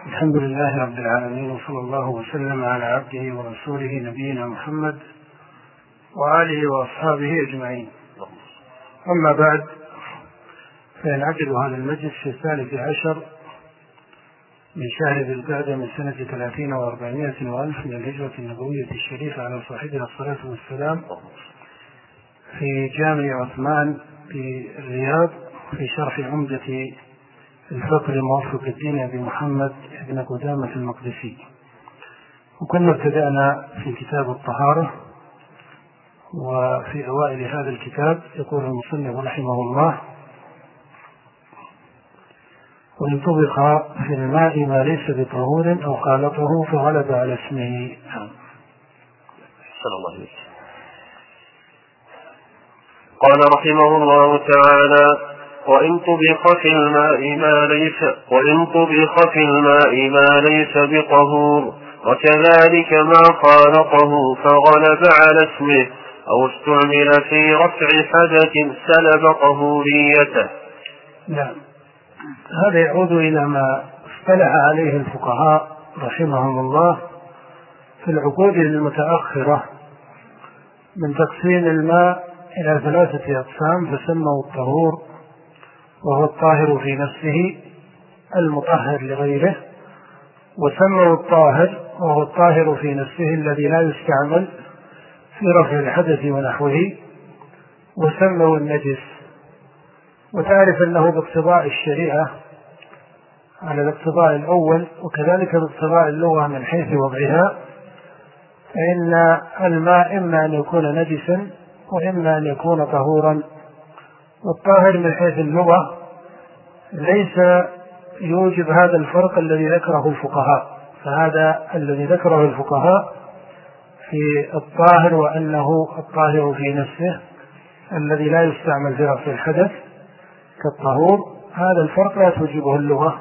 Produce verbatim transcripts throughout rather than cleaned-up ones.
الحمد لله رب العالمين، وصلى الله وسلم على عبده ورسوله نبينا محمد وآله وأصحابه أجمعين. أما بعد، فينعقد هذا المجلس في الثالث عشر من شهر ذي القعدة من سنة ثلاثين وأربعمائة وألف من الهجرة النبوية الشريفة على صاحبها الصلاة والسلام في جامع عثمان في الرياض في شرح عمدة الفقه موفق الدين أبي محمد بن قدامة المقدسي. وكنا ابتدأنا في كتاب الطهارة، وفي أوائل هذا الكتاب يقول المصنف رحمه الله: وإن طبخ في الماء ما ليس بطهور أو خالطه فغلب على اسمه. صلى الله عليه وسلم. قال رحمه الله تعالى: وإن طبخ في الماء ما ليس وإن طبخ في الماء ما ليس بطهور وكذلك ما خالطه فغلب على اسمه أو استعمل في رفع حدث سلب طهوريته. نعم، هذا يعود إلى ما اصطلح عليه الفقهاء رحمهم الله في العقود المتأخرة من تقسيم الماء إلى ثلاثة أقسام، فسموا الطهور وهو الطاهر في نفسه المطهر لغيره، وسموا الطاهر وهو الطاهر في نفسه الذي لا يستعمل في رفع الحدث ونحوه، وسموا النجس. وتعرف أنه باقتضاء الشريعة على الاقتضاء الأول وكذلك باقتضاء اللغة من حيث وضعها، فإن الماء إما أن يكون نجسا وإما أن يكون طهورا. والطاهر من حيث اللغة ليس يوجب هذا الفرق الذي ذكره الفقهاء، فهذا الذي ذكره الفقهاء في الطاهر وأنه الطاهر في نفسه الذي لا يستعمل في رفع الحدث كالطهور، هذا الفرق لا توجبه اللغة،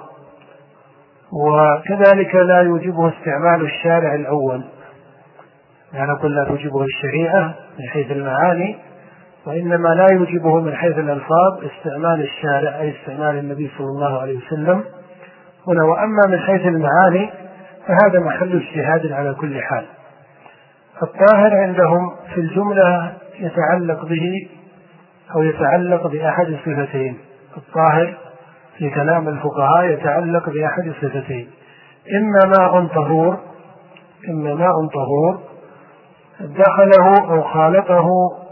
وكذلك لا يوجبه استعمال الشارع الأول، يعني نقول لا توجبه الشريعة من حيث المعاني، وإنما لا يوجبه من حيث الألفاظ استعمال الشارع أي استعمال النبي صلى الله عليه وسلم هنا. وأما من حيث المعاني فهذا محل اجتهاد على كل حال. الطاهر عندهم في الجملة يتعلق به أو يتعلق بأحد الصفتين. الطاهر في كلام الفقهاء يتعلق بأحد الصفتين: إما ماء طهور إما ماء طهور دخله أو خالطه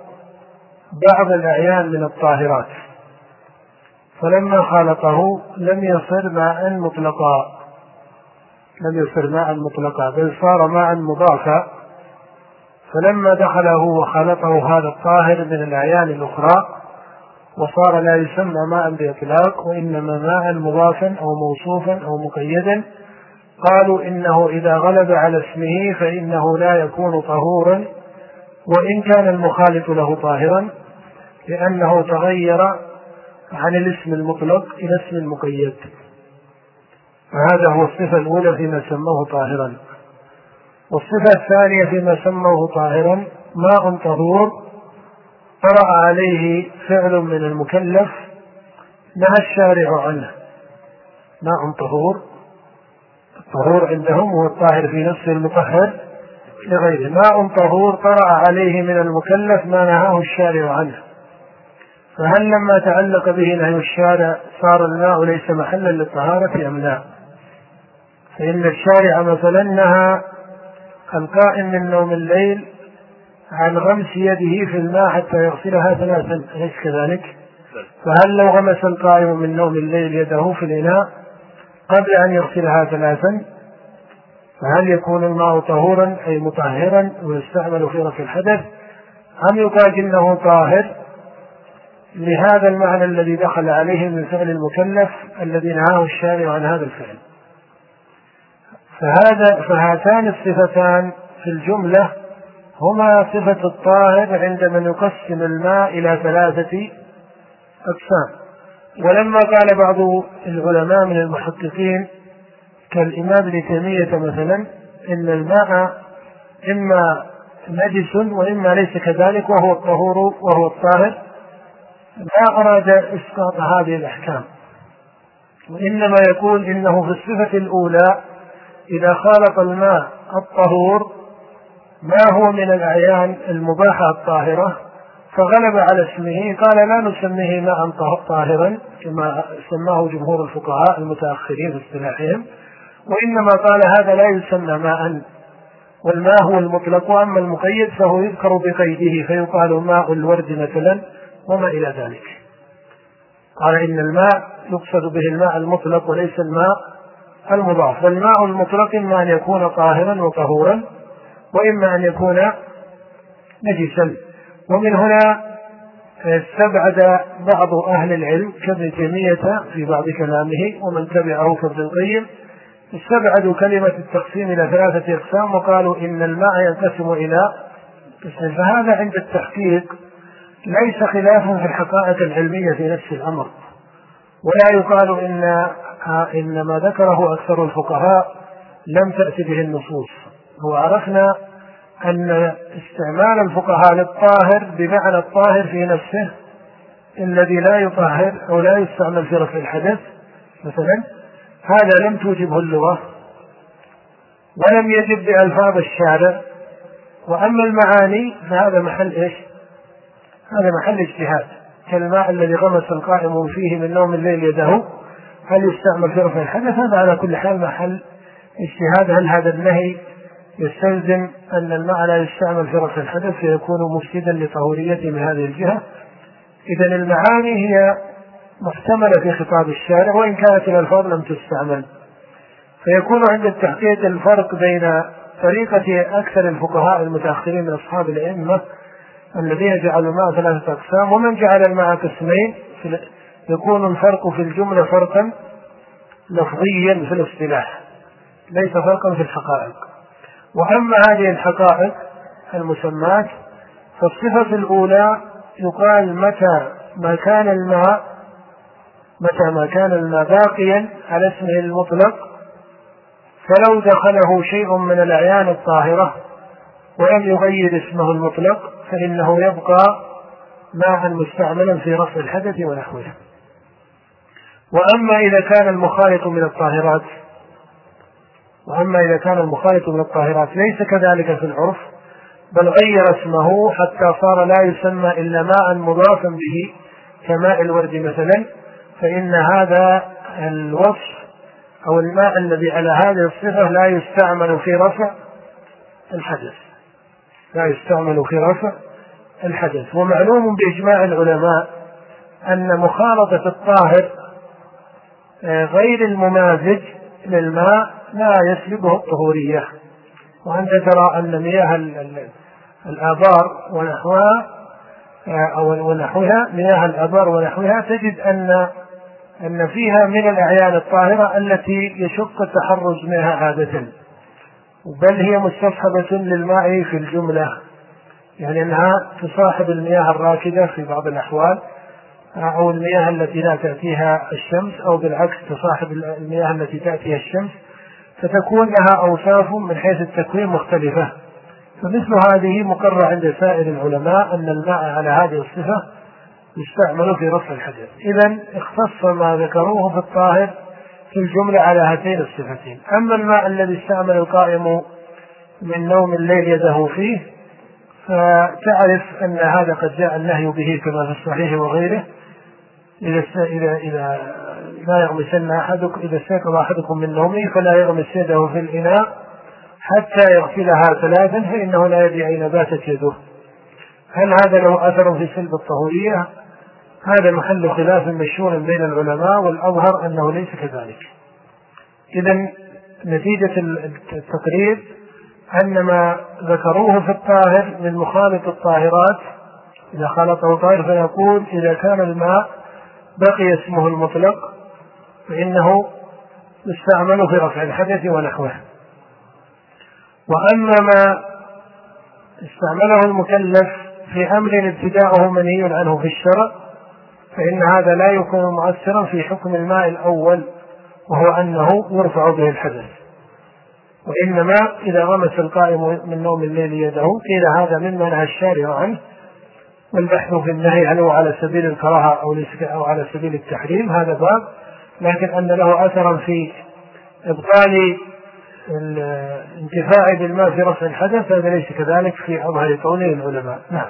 بعض الأعيان من الطاهرات، فلما خالطه لم يصير ماء مطلقا لم يصير ماء مطلقا بل صار ماء مضافا. فلما دخله وخالطه هذا الطاهر من الأعيان الأخرى وصار لا يسمى ماء بإطلاق وإنما ماء مضافا أو موصوفا أو مقيدا، قالوا إنه إذا غلب على اسمه فإنه لا يكون طهورا وإن كان المخالط له طاهرا، لأنه تغير عن الاسم المطلق إلى اسم المقيد. فهذا هو الصفة الأولى فيما سموه طاهرا. والصفة الثانية فيما سموه طاهرا: ماء طهور طرأ عليه فعل من المكلف نهى الشارع عنه. ماء طهور، الطهور عندهم هو الطاهر في نفسه المطهر لغيره. ماء طهور طرأ عليه من المكلف ما نهاه الشارع عنه، فهل لما تعلق به نهي الشارع صار الماء ليس محلا للطهارة أم لا؟ فإن الشارع مثلا نهى القائم من نوم الليل عن غمس يده في الماء حتى يغسلها ثلاثا، أليس كذلك؟ فهل لو غمس القائم من نوم الليل يده في الإناء قبل أن يغسلها ثلاثا فهل يكون الماء طهورا أي مطهرا ويستعمل في رفع الحدث، أم يقال إنه طاهر لهذا المعنى الذي دخل عليه من فعل المكلف الذي نهاه الشارع عن هذا الفعل؟ فهذا فهاتان الصفتان في الجملة هما صفة الطاهر عندما يقسم الماء إلى ثلاثة أقسام. ولما قال بعض العلماء من المحققين كالإمام ابن تيمية مثلا إن الماء إما نجس وإما ليس كذلك وهو الطهور وهو الطاهر، لا أراد إسقاط هذه الأحكام، وإنما يكون إنه في الصفة الأولى إذا خالط الماء الطهور ما هو من الأعيان المباحة الطاهرة فغلب على اسمه قال لا نسميه ماء طاهرا كما سماه جمهور الفقهاء المتأخرين في اصطلاحهم، وإنما قال هذا لا يسمى ماء، والماء هو المطلق، وأما المقيد فهو يذكر بقيده فيقال ماء الورد مثلا وما إلى ذلك. قال إن الماء يقصد به الماء المطلق وليس الماء المضاف، والماء المطلق إما أن يكون طاهرا وطهورا وإما أن يكون نجسا. ومن هنا استبعد بعض أهل العلم كابن تيمية في بعض كلامه ومن تبعه كابن القيم استبعدوا كلمة التقسيم إلى ثلاثة أقسام وقالوا إن الماء ينقسم إلى قسمين، فهذا عند التحقيق ليس خلافا في الحقائق العلمية في نفس الأمر، ولا يقال إن إن ما ذكره أكثر الفقهاء لم تأتي به النصوص. وعرفنا أن استعمال الفقهاء للطاهر بمعنى الطاهر في نفسه الذي لا يطهر أو لا يستعمل في رفع الحدث مثلا، هذا لم توجبه اللغة ولم يجب بألفاظ الشارع. وأما المعاني فهذا محل إيش؟ هذا محل اجتهاد، كالماء الذي غمس القائم فيه من نوم الليل يده هل يستعمل في رفع الحدث؟ هذا على كل حال محل اجتهاد. هل هذا النهي يستلزم أن الماء لا يستعمل في رفع الحدث فيكون مفسدا لطهوريته من هذه الجهة؟ إذن المعاني هي محتملة في خطاب الشارع وإن كانت الألفاظ لم تستعمل، فيكون عند التحقيق الفرق بين طريقة أكثر الفقهاء المتأخرين من أصحاب الأئمة الذين جعلوا الماء ثلاثة أقسام ومن جعل الماء قسمين، يكون الفرق في الجملة فرقا لفظيا في الاصطلاح ليس فرقا في الحقائق. وأما هذه الحقائق المسمات فالصفة الأولى يقال متى ما كان الماء متى ما كان الماء باقيا على اسمه المطلق، فلو دخله شيء من الأعيان الطاهرة ولم يغير اسمه المطلق فإنه يبقى ماء مستعملا في رفع الحدث ونحوه. وأما إذا كان المخالط من الطاهرات وأما إذا كان المخالط من الطاهرات ليس كذلك في العرف بل غير اسمه حتى صار لا يسمى إلا ماء مضافا به كماء الورد مثلا، فإن هذا الوصف أو الماء الذي على هذه الصفة لا يستعمل في رفع الحدث لا يستعمل في رفع الحدث. ومعلوم بإجماع العلماء أن مخالطة الطاهر غير الممازج للماء لا يسلبه الطهورية. وأنت ترى أن مياه الآبار ونحوها أو ونحوها مياه الآبار ونحوها تجد أن أن فيها من الأعيان الطاهرة التي يشق التحرز منها عادة، بل هي مستصحبة للماء في الجملة، يعني أنها تصاحب المياه الراكدة في بعض الأحوال أو المياه التي لا تأتيها الشمس، أو بالعكس تصاحب المياه التي تأتيها الشمس، فتكون لها أوصاف من حيث التكوين مختلفة. فمثل هذه مقرر عند سائر العلماء أن الماء على هذه الصفة يستعمل في رفع الحدث. إذن اختص ما ذكروه في الطاهر في الجملة على هاتين الصفتين. أما الماء الذي استعمل القائم من نوم الليل يده فيه فتعرف أن هذا قد جاء النهي به كما في الصحيح وغيره، إذا إذا إذا لا يغمسن أحدكم إذا استيقظ أحدكم من نومه فلا يغمس يده في الإناء حتى يغسلها ثلاثا فإنه لا يدري أين باتت يده. هل هذا له أثر في سلب الطهورية؟ هذا محل خلاف مشهور بين العلماء، والأظهر أنه ليس كذلك. إذن نتيجة التقرير أن ما ذكروه في الطاهر من مخالط الطاهرات إذا خالطه طاهر فيقول إذا كان الماء بقي اسمه المطلق فإنه يستعمل في رفع الحدث ونحوه. وأما ما استعمله المكلف في أمر ابتداؤه منهي عنه في الشرع فإن هذا لا يكون مؤثرا في حكم الماء الأول وهو أنه يرفع به الحدث. وإنما إذا غمس القائم من نوم الليل يده قيل هذا مما نهى الشارع عنه، والبحث في النهي هل هو على سبيل الكراهة أو على سبيل التحريم هذا باب، لكن أن له أثرا في إبطال الانتفاع بالماء في رفع الحدث هذا ليس كذلك في أظهر قوله العلماء. نعم.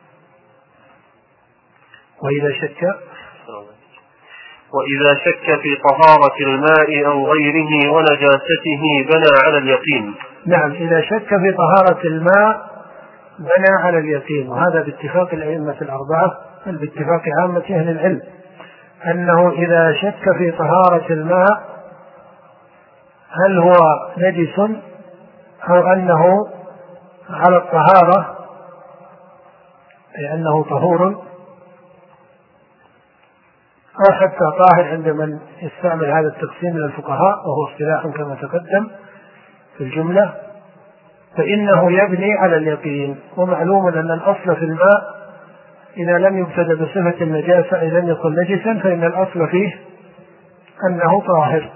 وإذا شك وإذا شك في طهارة الماء أو غيره ونجاسته بنى على اليقين. نعم، إذا شك في طهارة الماء بنى على اليقين، وهذا باتفاق الأئمة الأربعة بل باتفاق عامة أهل العلم أنه إذا شك في طهارة الماء هل هو نجس أو أنه على الطهارة أي أنه طهور أو حتى طاهر عند من يستعمل هذا التقسيم من الفقهاء وهو اصطلاح كما تقدم في الجملة، فإنه يبني على اليقين. ومعلوم أن الأصل في الماء إذا لم يبتدأ بصفة النجاسة إذا لم يكن نجسا فإن الأصل فيه أنه طاهر.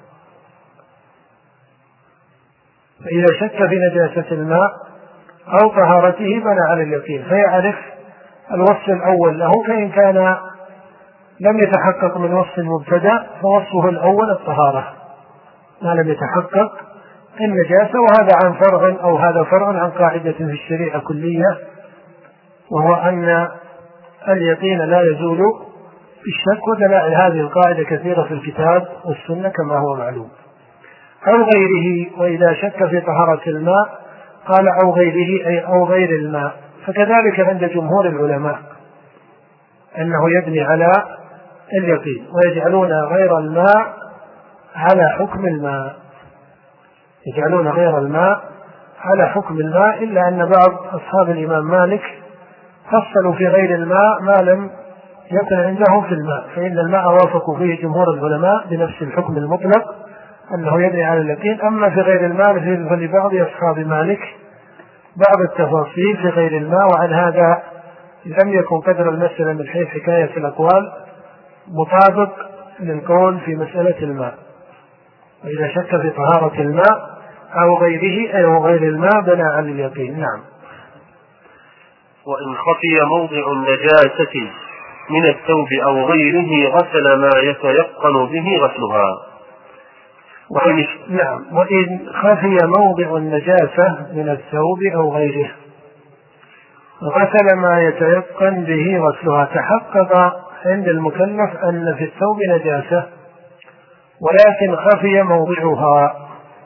فإذا شك في نجاسة الماء أو طهارته بنى على اليقين فيعرف الوصف الأول له، فإن كان لم يتحقق من وصف المبتدأ فوصفه الأول الطهارة ما لم يتحقق النجاسة، وهذا عن فرع أو هذا فرع عن قاعدة في الشريعة كلية، وهو أن اليقين لا يزول بالشك، ودلائل هذه القاعدة كثيرة في الكتاب والسنة كما هو معلوم. أو غيره، وإذا شك في طهارة الماء قال أو غيره أي أو غير الماء، فكذلك عند جمهور العلماء أنه يبني على اليقين ويجعلون غير الماء على حكم الماء، يجعلون غير الماء على حكم الماء، إلا أن بعض أصحاب الإمام مالك فصلوا في غير الماء ما لم يكن عندهم في الماء، فإن الماء وافقوا فيه جمهور العلماء بنفس الحكم المطلق أنه يبني على اليقين. أما في غير الماء فلبعض أصحاب مالك بعض التفاصيل في غير الماء، وعن هذا لم يكن قدر المسألة من حيث حكاية الأقوال مطابق للقول في مسألة الماء. وإذا شك في طهارة الماء أو غيره أي أو غير الماء بنى على اليقين. نعم. وإن خفي موضع النجاسة من الثوب أو غيره غسل ما يتيقن به غسلها. وإن نعم وإن خفي موضع النجاسة من الثوب أو غيره غسل ما يتيقن به غسلها. تحقق عند المكلف أن في الثوب نجاسة ولكن خفي موضعها،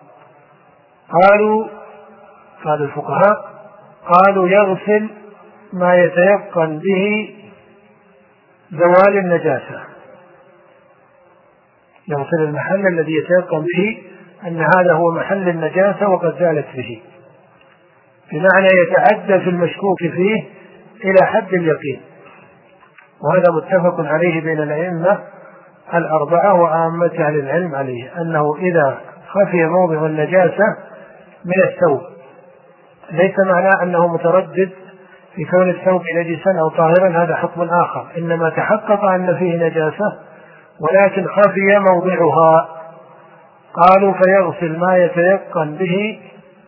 قالوا قال الفقهاء قالوا يغسل ما يتيقن به زوال النجاسة، يغسل المحل الذي يتيقن به أن هذا هو محل النجاسة وقد زالت به، بمعنى يتعدى في المشكوك فيه إلى حد اليقين. وهذا متفق عليه بين الأئمة الأربعة وعامة أهل العلم عليه، أنه إذا خفي موضع النجاسة من الثوب ليس معناه أنه متردد في كون الثوب نجسا أو طاهرا، هذا حكم آخر، إنما تحقق أن فيه نجاسة ولكن خفي موضعها، قالوا فيغسل ما يتيقن به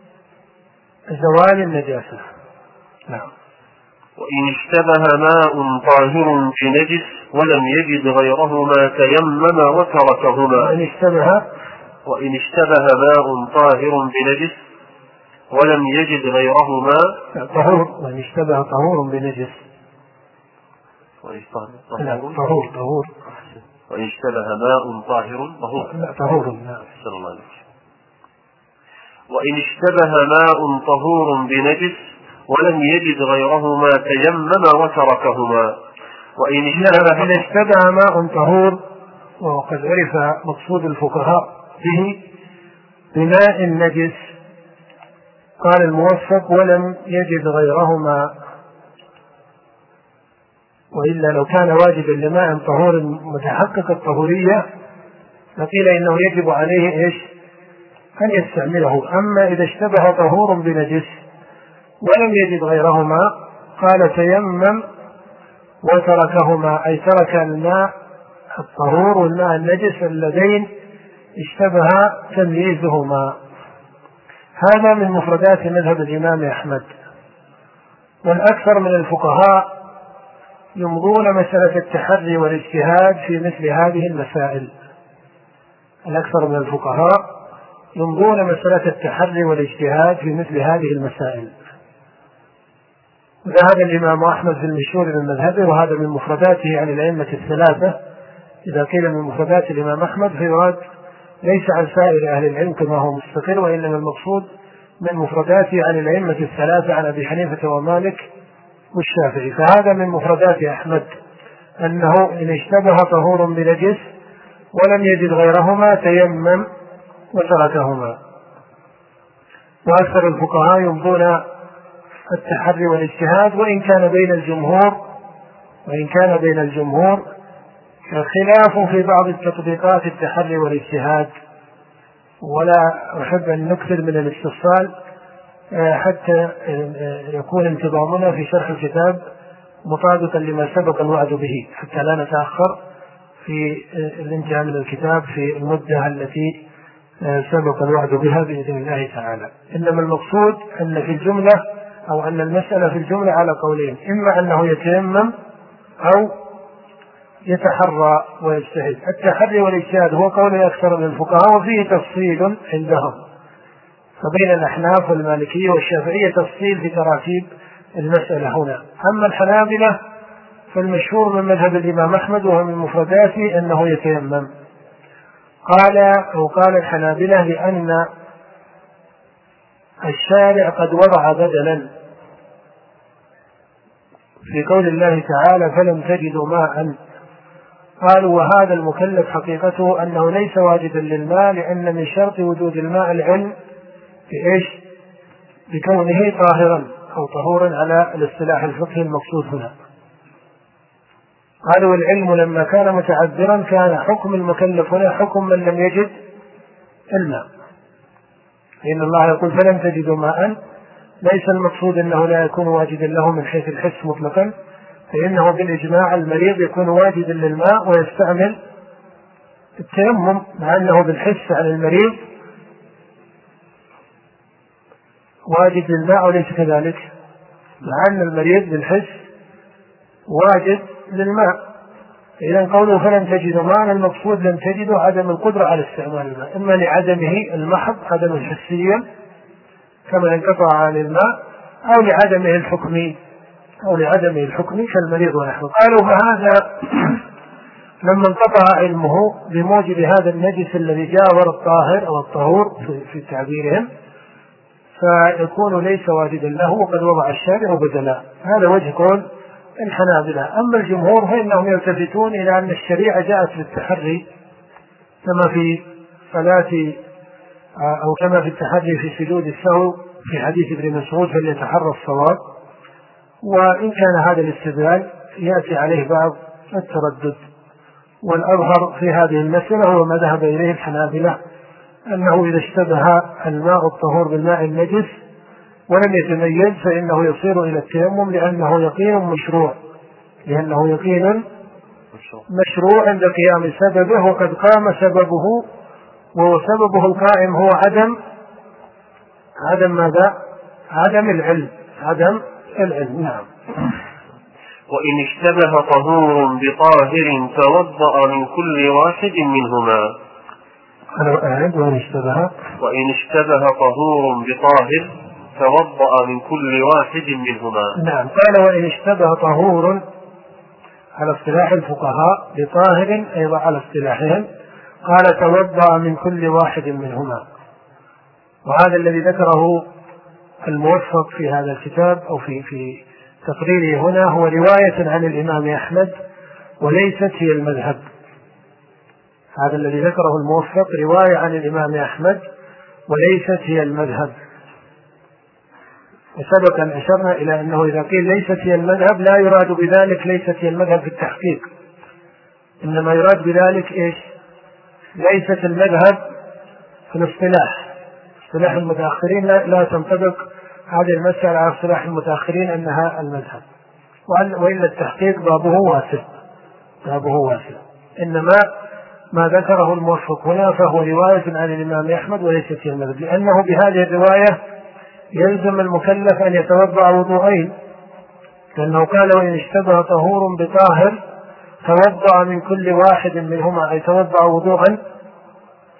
زوال النجاسة. نعم. وإن اشتبه ماء طاهر بنجس ولم يجد غيرهما تيمم وتركهما. وإن اشتبه وإن اشتبه ماء طاهر بنجس ولم يجد غيرهما طهور. وإن اشتبه طهور بنجس طهور طهور وإن اشتبه ماء طاهر طهور طهور نعم. وإن اشتبه ماء طهور بنجس ولم يجد غيرهما تيمم وتركهما. وإن اشتبه, إن اشتبه ماء طهور، وقد عرف مقصود الفقهاء به بماء نجس، قال الموفق ولم يجد غيرهما، وإلا لو كان واجبا لماء طهور متحقق الطهورية فقيل إنه يجب عليه إيش أن يستعمله. أما إذا اشتبه طهور بنجس ولم يجد غيرهما قال تيمم وتركهما، أي ترك الماء الطهور والماء النجس اللذين اشتبه تمييزهما. هذا من مفردات مذهب الإمام أحمد، والأكثر من الفقهاء يمضون مسألة التحري والاجتهاد في مثل هذه المسائل، الأكثر من الفقهاء يمضون مسألة التحري والاجتهاد في مثل هذه المسائل. وذهب الإمام أحمد في المشهور من مذهبه، وهذا من مفرداته عن الأئمة الثلاثة. إذا قيل من مفردات الإمام أحمد فيراد ليس عن سائر أهل العلم كما هو مستقر، وإنما المقصود من مفرداته عن الأئمة الثلاثة عن أبي حنيفة ومالك والشافعي. فهذا من مفردات أحمد أنه إن اشتبه طهور بنجس ولم يجد غيرهما تيمم وتركهما. وأكثر الفقهاء يمضون التحري والاجتهاد، وإن كان بين الجمهور وإن كان بين الجمهور خلاف في بعض التطبيقات التحري والاجتهاد. ولا أحب أن نكثر من الاستفصال حتى يكون انتظامنا في شرح الكتاب مطابقا لما سبق الوعد به، حتى لا نتأخر في الانتهاء من الكتاب في المدة التي سبق الوعد بها بإذن الله تعالى. إنما المقصود أن في الجملة أو أن المسألة في الجملة على قولين، إما أنه يتيمم أو يتحرى ويجتهد. التحري والاجتهاد هو قول أكثر من الفقهاء، وفيه تفصيل عندهم، فبين الأحناف والمالكية والشافعية تفصيل في تراتيب المسألة هنا. أما الحنابلة فالمشهور من مذهب الإمام أحمد وهو من مفرداته أنه يتيمم. قال أو قال الحنابلة لأن الشارع قد وضع بدلا في قول الله تعالى فلم تجدوا ماء. قالوا وهذا المكلف حقيقته أنه ليس واجدا للماء، لأن من شرط وجود الماء العلم بإيش؟ بكونه طاهرا أو طهورا على الاصطلاح الفقهي المقصود هنا. قالوا العلم لما كان متعذرا كان حكم المكلف هنا حكم من لم يجد الماء، لأن الله يقول فلم تجدوا ماء، ليس المقصود أنه لا يكون واجدا له من حيث الحس مطلقا، فإنه بالإجماع المريض يكون واجدا للماء ويستعمل التيمم، مع أنه بالحس عن المريض واجد للماء وليس كذلك، مع أن المريض بالحس واجد للماء. إذا قوله فلم تجدوا ماء المقصود لم تجدوا عدم القدرة على استعمال الماء، إما لعدمه المحض عدم الحسيا كما انقطع عن الماء، أو لعدمه الحكمي أو لعدمه الحكمي كالمريض ونحن. قالوا فهذا لما انقطع علمه بموجب هذا النجس الذي جاور الطاهر أو الطهور في تعبيرهم، فيكون ليس واجدا له وقد وضع الشارع بدلا. هذا وجه قول الحنابلة. أما الجمهور فإنهم يلتفتون إلى أن الشريعة جاءت بالتحري كما في صلاة أو كما في التحري في سجود السهو في حديث ابن مسعود فليتحرى الصواب، وإن كان هذا الاستدلال يأتي عليه بعض التردد. والأظهر في هذه المسألة هو ما ذهب إليه الحنابلة، أنه إذا اشتبه الماء الطهور بالماء النجس ولم يتميز فإنه يصير إلى التيمم، لأنه يقين مشروع لأنه يقين مشروع عند قيام سببه، وقد قام سببه، وسببه القائم هو عدم عدم ماذا؟ عدم العلم عدم العلم. نعم. وإن اشتبه طهور بطاهر توضأ من كل واحد منهما. أنا أعد وإن اشتبه وإن اشتبه طهور بطاهر توضأ من كل واحد منهما. نعم. قال وإن اشتبه طهور على اصطلاح الفقهاء بطاهر أيضا على اصطلاحهم، قال توضأ من كل واحد منهما. وهذا الذي ذكره الموفق في هذا الكتاب أو في في تقريره هنا هو رواية عن الإمام أحمد وليست هي المذهب. هذا الذي ذكره الموفق رواية عن الإمام أحمد وليست هي المذهب. وسبق أن أشرنا إلى أنه إذا قيل ليست هي المذهب لا يراد بذلك ليست هي المذهب في التحقيق، إنما يراد بذلك إيش؟ ليست المذهب في الاصطلاح. اصطلاح المتأخرين لا, لا تنطبق هذه المسألة على اصطلاح المتأخرين أنها المذهب، وإلا التحقيق بابه واسع بابه واسع. إنما ما ذكره الموفق هنا فهو رواية عن الإمام أحمد وليست هي المذهب، لأنه بهذه الرواية يلزم المكلف أن يتوضأ وضوءين، لأنه قال وإن اشتبه طهور بطاهر توضأ من كل واحد منهما، أي توضأ وضوءا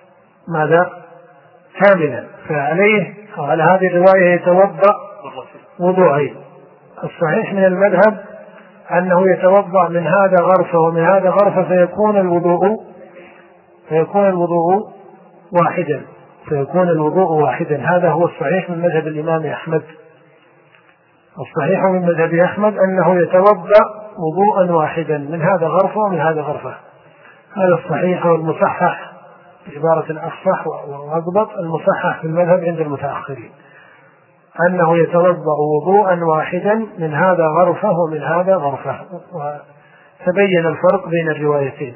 ماذا كاملا، فعليه أو على هذه الرواية يتوضأ وضوءين. الصحيح من المذهب أنه يتوضأ من هذا غرفة ومن هذا غرفة، فيكون الوضوء فيكون الوضوء واحدا فيكون الوضوء واحدا هذا هو الصحيح من مذهب الإمام أحمد. الصحيح من مذهب أحمد أنه يتوضأ وضوءا واحدا من هذا غرفة ومن هذا غرفة. هذا الصحيح والمصحح بعبارة أفصح وأضبط، المصحح في المذهب عند المتأخرين أنه يتوضأ وضوءا واحدا من هذا غرفة ومن هذا غرفة، وتبين الفرق بين الروايتين.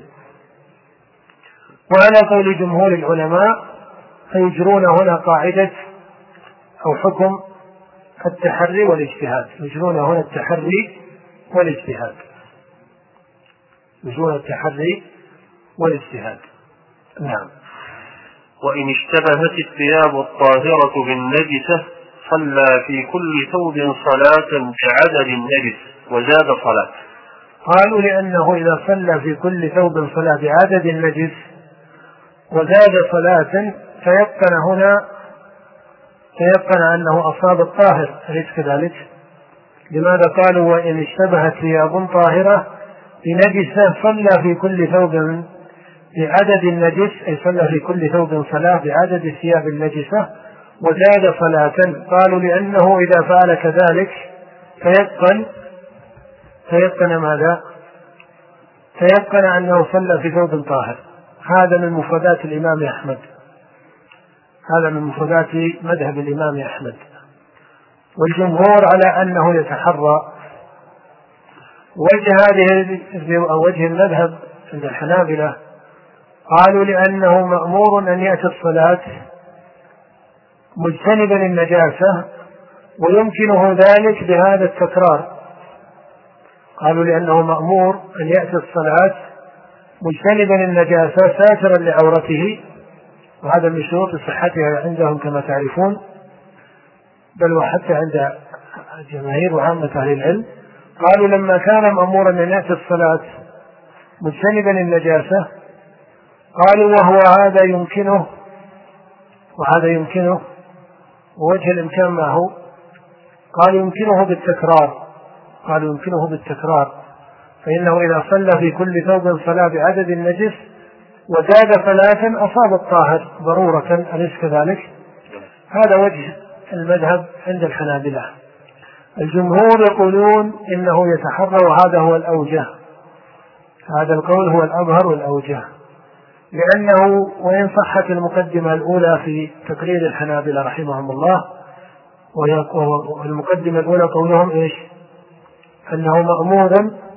وعلى قول جمهور العلماء فيجرون هنا قاعدة أو حكم التحري والاجتهاد، يجرون هنا التحري والاجتهاد يجرون التحري والاجتهاد. نعم. وإن اشتبهت الثياب الطاهرة بالنجسة صلى في كل ثوب صلاة بعدد النجس وزاد صلاة. قالوا لأنه إذا صلى في كل ثوب صلاة بعدد النجس وزاد صلاة فيقن هنا فيقن أنه أصاب الطاهر، أليس كذلك؟ لماذا قالوا وإن اشتبهت ثياب طاهرة بنجسة صلى في كل ثوب بعدد النجس، أي صلى في كل ثوب صلاة بعدد الثياب النجسة وزاد صلاة. قالوا لأنه إذا فعل كذلك فيقن فيقن ماذا؟ فيقن أنه صلى في ثوب طاهر. هذا من مفردات الإمام أحمد هذا من مفردات مذهب الإمام أحمد. والجمهور على أنه يتحرى. وجه هذه أو وجه المذهب عند الحنابلة قالوا لأنه مأمور أن يأتي الصلاة مجتنبا النجاسة ويمكنه ذلك بهذا التكرار. قالوا لأنه مأمور أن يأتي الصلاة مجتنبا النجاسة ساترا لعورته، وهذا من شروط صحتها عندهم كما تعرفون، بل وحتى عند جماهير وعامة أهل العلم. قالوا لما كان مأمورا أن يأتي الصلاة مجتنبا النجاسة قالوا وهو هذا يمكنه وهذا يمكنه ووجه الإمكان ما هو؟ قالوا يمكنه بالتكرار قالوا يمكنه بالتكرار فإنه إذا صلى في كل ثوب صلاة بعدد النجس وزاد صلاة أصاب الطاهر ضرورة، أليس كذلك؟ هذا وجه المذهب عند الحنابلة. الجمهور يقولون إنه يتحرى، وهذا هو الأوجه، هذا القول هو الأظهر والأوجه، لأنه وإن صحت المقدمة الأولى في تقرير الحنابلة رحمهم الله، والمقدمة الأولى قولهم إيش؟ أنه مأمور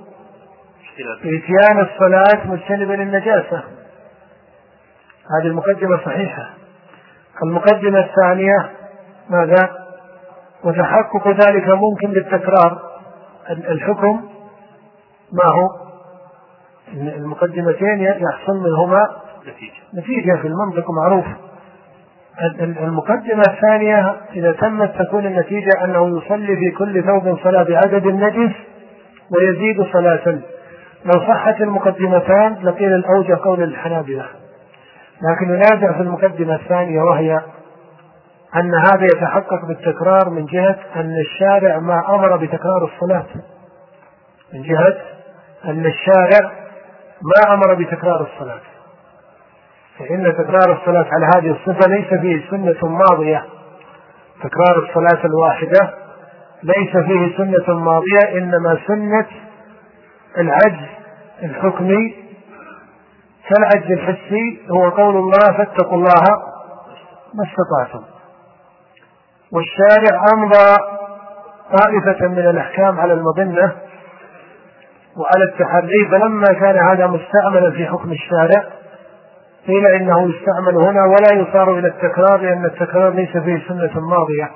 بإتيان الصلاة مجتنبا النجاسة، هذه المقدمة صحيحة. المقدمة الثانية ماذا؟ وتحقق ذلك ممكن بالتكرار. الحكم ما هو؟ المقدمتين يحصل منهما نتيجة في المنطق معروف. المقدمة الثانية إذا تمت تكون النتيجة أنه يصلي في كل ثوب صلاة بعدد النجس ويزيد صلاة. لو صحت المقدمتان لقيل الأوجه قول الحنابلة، لكن ينازع في المقدمة الثانية وهي أن هذا يتحقق بالتكرار من جهة أن الشارع ما أمر بتكرار الصلاة، من جهة أن الشارع ما أمر بتكرار الصلاة، فإن تكرار الصلاة على هذه الصفة ليس فيه سنة ماضية. تكرار الصلاة الواحدة ليس فيه سنة ماضية، إنما سنة العجز الحكمي كالعجز الحسي، هو قول الله فاتقوا الله ما استطعتم. والشارع أمضى طائفة من الأحكام على المظنة وعلى التحري، فلما كان هذا مستعملا في حكم الشارع قيل إنه يستعمل هنا ولا يصار إلى التكرار، لأن التكرار ليس فيه سنة ماضية.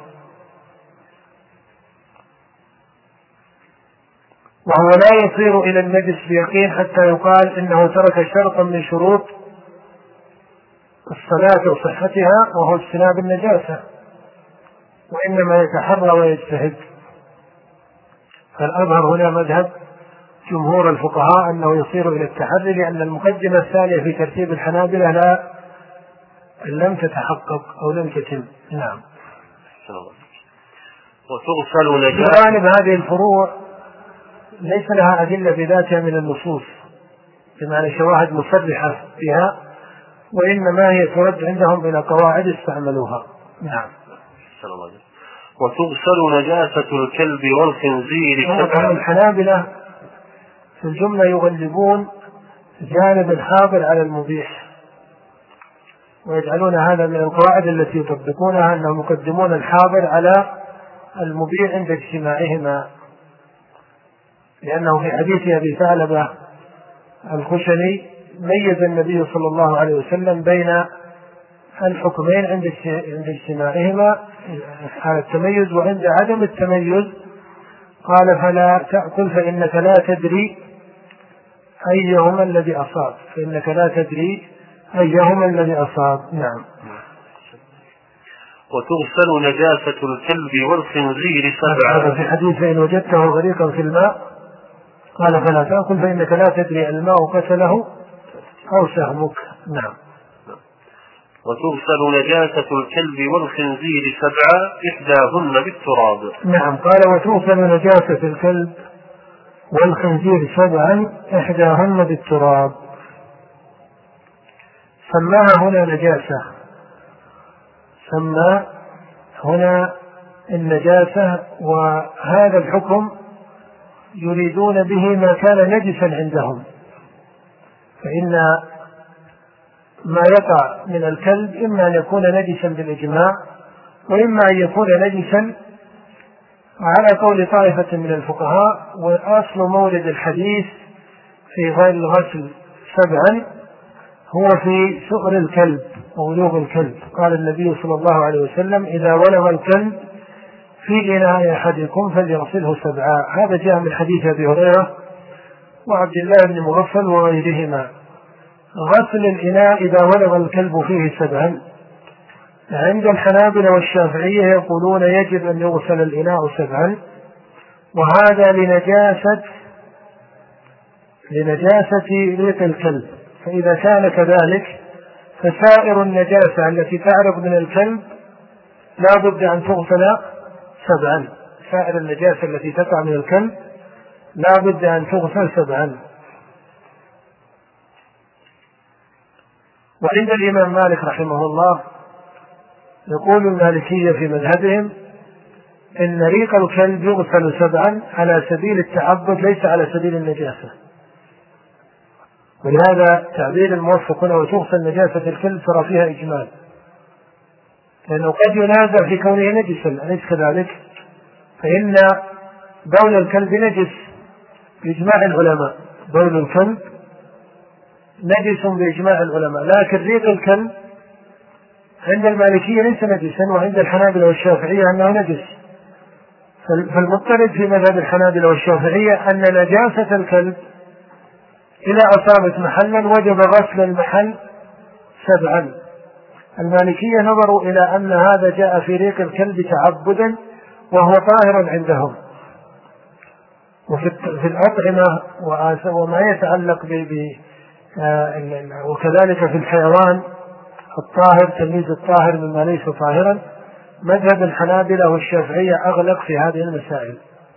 وهو لا يصير إلى النجس بيقين حتى يقال إنه ترك شرطا من شروط الصلاة وصحتها وهو اجتناب النجاسة، وإنما يتحرى ويجتهد. فالأظهر هنا مذهب جمهور الفقهاء أنه يصير إلى التحري، لأن المقدمة الثانية في ترتيب الحنابلة لا إن لم تتحقق أو لم تتم. نعم. وتغسل نجاسة. غالب هذه الفروع ليس لها أدلة بذاتها من النصوص بمعنى شواهد مصرحة فيها، وإنما هي ترد عندهم إلى قواعد استعملوها. نعم. وتغسل نجاسة الكلب والخنزير. الحنابلة في الجملة يغلبون جانب الحاضر على المبيح، ويجعلون هذا من القواعد التي يطبقونها أنهم يقدمون الحاضر على المبيح عند اجتماعهما، لأنه في حديث أبي ثعلبة الخشني ميز النبي صلى الله عليه وسلم بين الحكمين عند اجتماعهما حال التميز وعند عدم التميز. قال فلا تأكل فإنك لا تدري أيهما الذي أصاب، فإنك لا تدري أيهما الذي أصاب. نعم. وتغسل نجاسة الكلب والخنزير سبعا. في حديث إن وجدته غريقا في الماء قال فلا تأكل فإنك لا تدري الماء قتله أو سهمك. نعم. وتغسل نجاسة الكلب والخنزير سبعا إحداهن بالتراب. نعم. قال وتغسل نجاسة الكلب والخنزير سبعا إحداهن بالتراب. سماها هنا نجاسة، سمى هنا النجاسة، وهذا الحكم يريدون به ما كان نجسا عندهم، فإن ما يقع من الكلب إما أن يكون نجسا بالإجماع، وإما أن يكون نجسا على قول طائفة من الفقهاء. وأصل مورد الحديث في غير الغسل سبعا هو في سؤر الكلب وولوغ الكلب. قال النبي صلى الله عليه وسلم إذا ولغ الكلب في إناء أحدكم فليغسله سبعا. هذا جاء من حديث أبي هريرة وعبد الله بن مغفل وغيرهما. غسل الإناء إذا ولغ الكلب فيه سبعا. عند الحنابلة والشافعية يقولون يجب أن يغسل الإناء سبعا، وهذا لنجاسة لنجاسة ريق الكلب. فإذا كان كذلك فسائر النجاسة التي تعرض من الكلب لا بد أن تغسل سبعا. سائر النجاسة التي تقع من الكلب لا بد أن تغسل سبعا. وعند الإمام مالك رحمه الله يقول المالكية في مذهبهم إن ريق الكلب يغسل سبعا على سبيل التعبد ليس على سبيل النجاسة، ولهذا تعبير الموفق هنا وتغسل نجاسة الكلب ترى فيها إجمال، لأنه قد ينازع في كونه نجسا أليس كذلك؟ فإن بول الكلب نجس بإجماع العلماء، بول الكلب نجس بإجماع العلماء، لكن ريق الكلب عند المالكية ليس نجسا، وعند الحنابلة والشافعية أنه نجس. فالمضطرد في مذهب الحنابلة والشافعية أن نجاسة الكلب إذا أصابت محلا وجب غسل المحل سبعا. المالكية نظروا إلى أن هذا جاء في ريق الكلب تعبدا وهو طاهر عندهم. وفي الأطعمة وما يتعلق ب وكذلك في الحيوان الطاهر تمييز الطاهر مما ليس طاهرا، مذهب الحنابلة والشافعية أغلق في هذه المسائل،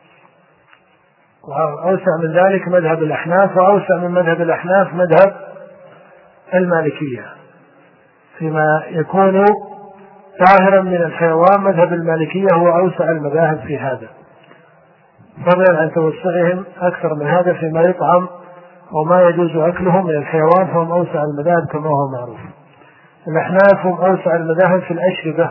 وأوسع من ذلك مذهب الأحناف، وأوسع من مذهب الأحناف مذهب المالكية فيما يكون طاهرا من الحيوان. مذهب المالكية هو أوسع المذاهب في هذا، فضلا عن توسعهم أكثر من هذا فيما يطعم وما يجوز أكله من الحيوان، فهم أوسع المذاهب كما هو معروف. الأحناف هم أوسع المذاهب في الأشربة،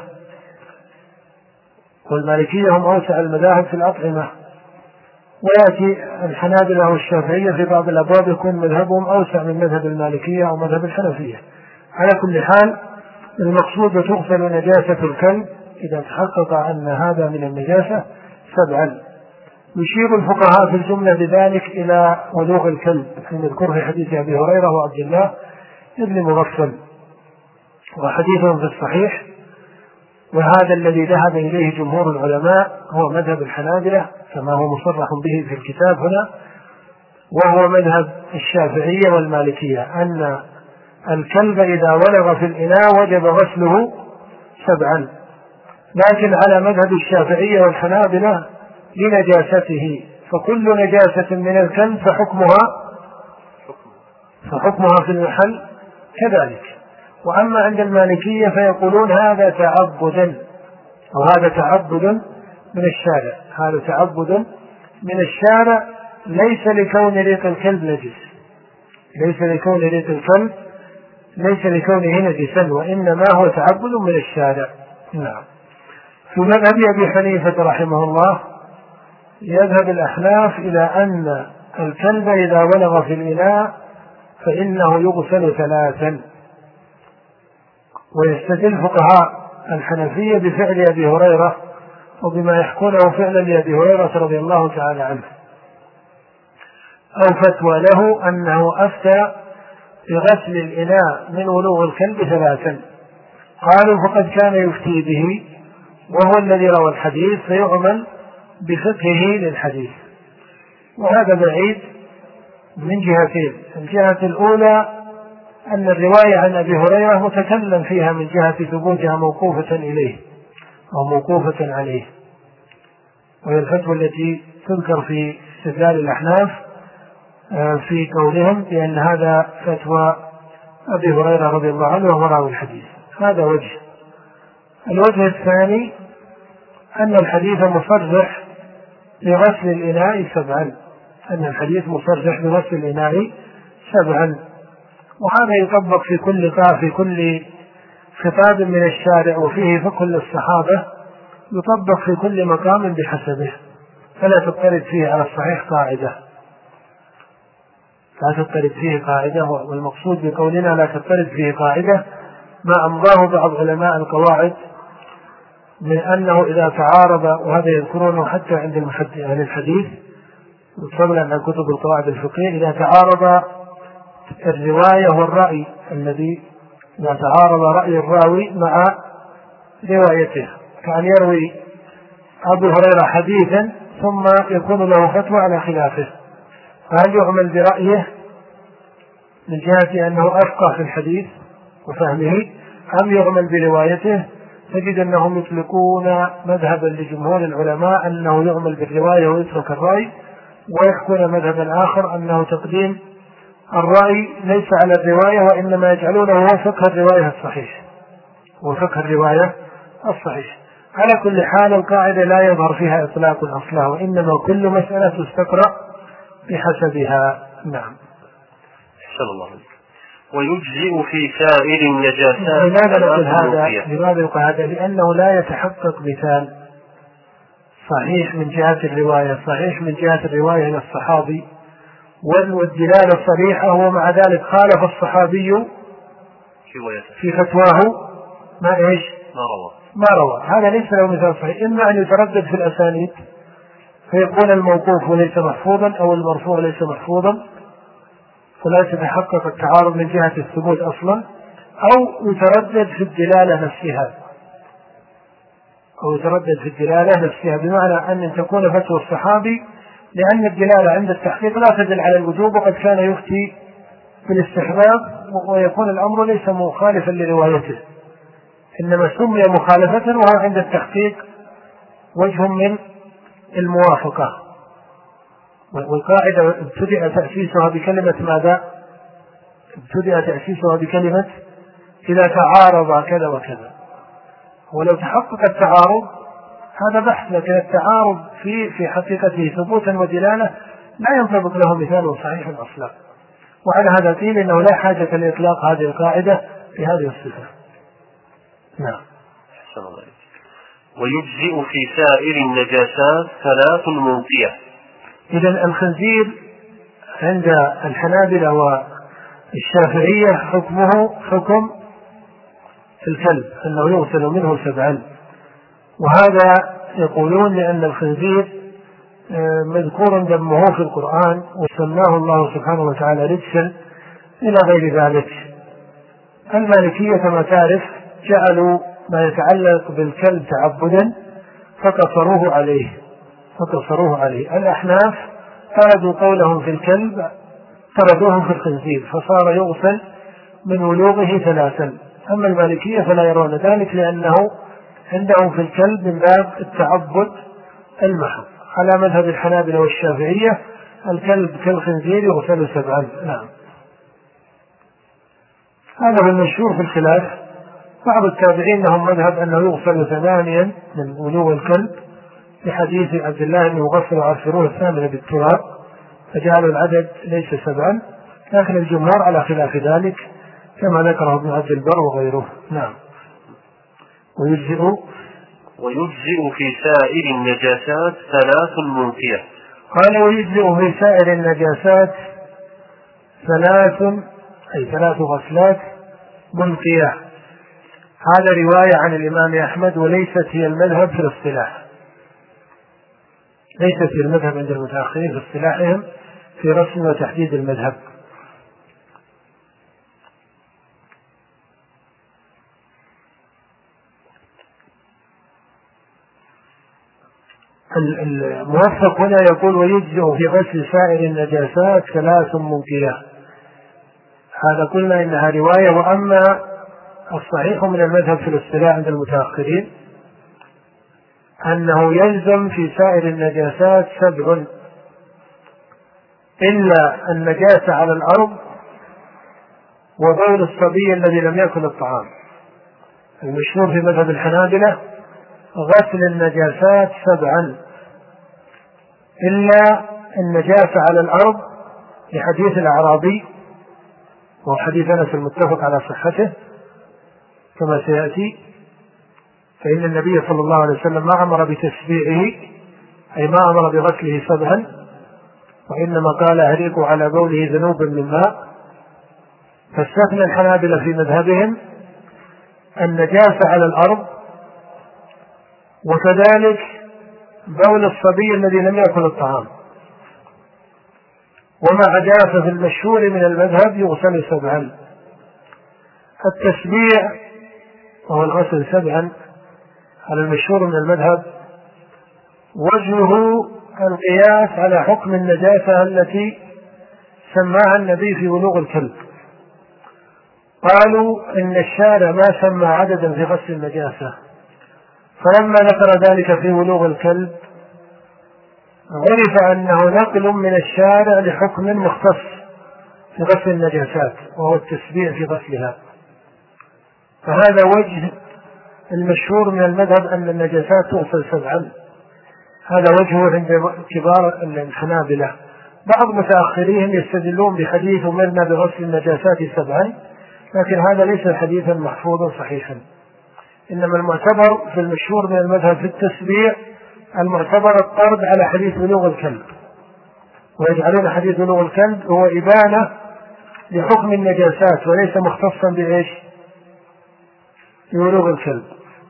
والمالكية هم أوسع المذاهب في الأطعمة. ويأتي الحنابلة والشافعية في بعض الأبواب يكون مذهبهم أوسع من مذهب المالكية أو مذهب الحنفية. على كل حال المقصود تغسل نجاسة الكلب إذا تحقق أن هذا من النجاسة سبعا. يشير الفقهاء في الجملة بذلك إلى ولوغ الكلب المذكور في حديث أبي هريرة وعبد الله بن مغفل، وحديثهم في الصحيح، وهذا الذي ذهب إليه جمهور العلماء هو مذهب الحنابلة كما هو مصرح به في الكتاب هنا، وهو مذهب الشافعية والمالكية أن الكلب إذا ولغ في الإناء وجب غسله سبعا، لكن على مذهب الشافعية والحنابلة لنجاسته، فكل نجاسة من الكلب فحكمها فحكمها في المحل كذلك. وأما عند المالكية فيقولون هذا تعبد، أو هذا تعبد من الشارع، هذا تعبد من الشارع، ليس لكون ريق الكلب نجس، ليس لكون ريق الكلب ليس لكونه نجسا، وإنما هو تعبد من الشارع. نعم. في مذهب أبي حنيفة رحمه الله يذهب الأحناف إلى أن الكلب إذا ولغ في الإناء فإنه يغسل ثلاثا، ويستدل فقهاء الحنفية بفعل أبي هريرة وبما يحكونه فعلا لأبي هريرة رضي الله تعالى عنه، أو فتوى له أنه أفتى بغسل الإناء من ولوغ الكلب ثلاثا. قالوا فقد كان يفتي به وهو الذي روى الحديث فيعمل بفقهه للحديث، وهذا بعيد من جهتين. الجهة الأولى أن الرواية عن أبي هريرة متكلم فيها من جهة ثبوتها موقوفة إليه أو موقوفة عليه، وهي الفتوى التي تذكر في استدلال الأحناف في قولهم بأن هذا فتوى أبي هريرة رضي الله عنه وهو راوي الحديث. هذا وجه. الوجه الثاني أن الحديث مصرح بغسل الإناء سبعا، أن الحديث مصرح بغسل الإناء سبعا، وهذا يطبق في كل في كل خطاب من الشارع وفيه فقه للصحابة، يطبق في كل مقام بحسبه، فلا تضطرد فيه على الصحيح قاعدة، لا تضطرد فيه قاعدة. والمقصود بقولنا لا تضطرد فيه قاعدة ما أمضاه بعض علماء القواعد من أنه إذا تعارض، وهذا يذكرونه حتى عند أهل الحديث فضلا عن كتب القواعد الفقهية، إذا تعارض الرواية والرأي الذي إذا تعارض رأي الراوي مع روايته، كأن يروي أبو هريرة حديثا ثم يكون له فتوى على خلافه، فهل يعمل برأيه من جهة أنه أفقه في الحديث وفهمه، أم يعمل بروايته؟ تجد أنهم يطلقون مذهبا لجمهور العلماء أنه يعمل بالرواية ويترك الرأي، ويحكون مذهبا آخر أنه تقديم الرأي ليس على الرواية، وإنما يجعلونه هو فقه الرواية الصحيح وفقه الرواية الصحيح. على كل حال القاعدة لا يظهر فيها إطلاق أصلها، وإنما كل مسألة تستقرأ بحسبها. نعم. صلى الله عليه وسلم. ويجزئ في سائر النجاسات. لماذا نقول هذا؟ لماذا يقول هذا؟ لأنه لا يتحقق مثال صحيح من جهة الرواية، صحيح من جهة الرواية إلى الصحابي والدلالة صريحة، ومع ذلك خالف الصحابي في فتواه ما إيش؟ ما روى ما روى هذا ليس له مثال صحيح. إما أن يتردد في الأسانيد فيكون الموقوف ليس محفوظا أو المرفوع ليس محفوظا، فلا تتحقق التعارض من جهة الثبوت أصلا، أو يتردد في الدلالة نفسها أو يتردد في الدلالة نفسها بمعنى أن تكون فتوى الصحابي لأن الدلالة عند التحقيق لا تدل على الوجوب وقد كان يفتي بالاستحباب، ويكون الأمر ليس مخالفا لروايته، إنما سمي مخالفة وهو عند التحقيق وجه من الموافقة. والقاعدة ابتدأ تأسيسها بكلمة ماذا؟ ابتدأ تأسيسها بكلمة إذا تعارض كذا وكذا، ولو تحقق التعارض هذا بحث، لكن التعارض في في حقيقته ثبوتا ودلالة لا ينطبق له مثال صحيح أصلا. وعلى هذا قيل إنه لا حاجة لإطلاق هذه القاعدة في هذه الصفة. نعم. ويجزئ في سائر النجاسات ثلاث منقية. إذن الخنزير عند الحنابلة والشافعية حكمه حكم الكلب أنه يغسل منه سبعا، وهذا يقولون لأن الخنزير مذكور دمه في القرآن وسماه الله سبحانه وتعالى رجسا إلى غير ذلك. المالكية كما تعرف جعلوا ما يتعلق بالكلب تعبدا فقصروه عليه فقصروه عليه الأحناف طردوا قولهم في الكلب طردوهم في الخنزير، فصار يغسل من ولوغه ثلاثا. أما المالكية فلا يرون ذلك، لأنه عندهم في الكلب من باب التعبد المحض. على مذهب الحنابلة والشافعية الكلب كالخنزير يغسل سبعا. نعم، هذا هو المشهور في الخلاف. بعض التابعين لهم مذهب أنه يغسل ثمانيا من ولوغ الكلب، لحديث عبد الله أنه غسل عصفوره الثامنة بالتراب فجعلوا العدد ليس سبعا، لكن الجمهور على خلاف ذلك كما ذكره ابن عبد البر وغيره. نعم. ويجزئ ويجزئ في سائر النجاسات ثلاث منقية. قال ويجزئ في سائر النجاسات ثلاث، أي ثلاث غسلات منقية. هذا رواية عن الإمام أحمد وليست هي المذهب في الاصطلاح، ليست هي المذهب عند المتأخرين في اصطلاحهم في رسم وتحديد المذهب. الموفق هنا يقول ويجزئ في غسل سائر النجاسات ثلاث منقية. هذا قلنا إنها رواية، وأما الصحيح من المذهب في الاصطلاح عند المتأخرين أنه يلزم في سائر النجاسات سبع إلا النجاسة على الأرض وبول الصبي الذي لم يأكل الطعام. المشهور في مذهب الحنابلة غسل النجاسات سبعا إلا النجاسة على الأرض، لحديث الأعرابي وهو حديث أنس المتفق على صحته كما سيأتي، فإن النبي صلى الله عليه وسلم ما أمر بتسبيعه، أي ما أمر بغسله سبعا، وإنما قال أهريقوا على بوله ذنوبا من ماء. فاستثنى الحنابلة في مذهبهم النجاسة على الأرض، وكذلك بول الصبي الذي لم يأكل الطعام، وما عدا في المشهور من المذهب يغسل سبعا. التسبيع وهو الغسل سبعا على المشهور من المذهب وجهه القياس على حكم النجاسة التي سماها النبي في ولوغ الكلب. قالوا إن الشارع ما سمى عددا في غسل النجاسة، فلما ذكر ذلك في ولوغ الكلب عرف أنه نقل من الشارع لحكم مختص في غسل النجاسات وهو التسبيع في غسلها. فهذا وجه المشهور من المذهب أن النجاسات تغسل سبعا، هذا وجهه عند كبار الحنابلة. بعض متأخرين يستدلون بحديث أمرنا بغسل النجاسات سبعا، لكن هذا ليس حديثا محفوظا صحيحا، إنما المعتبر في المشهور من المذهب في التسبيع المعتبر الطرد على حديث ولوغ الكلب، ويجعلون حديث ولوغ الكلب هو إبانة لحكم النجاسات وليس مختصا بإيش؟ بولوغ الكلب.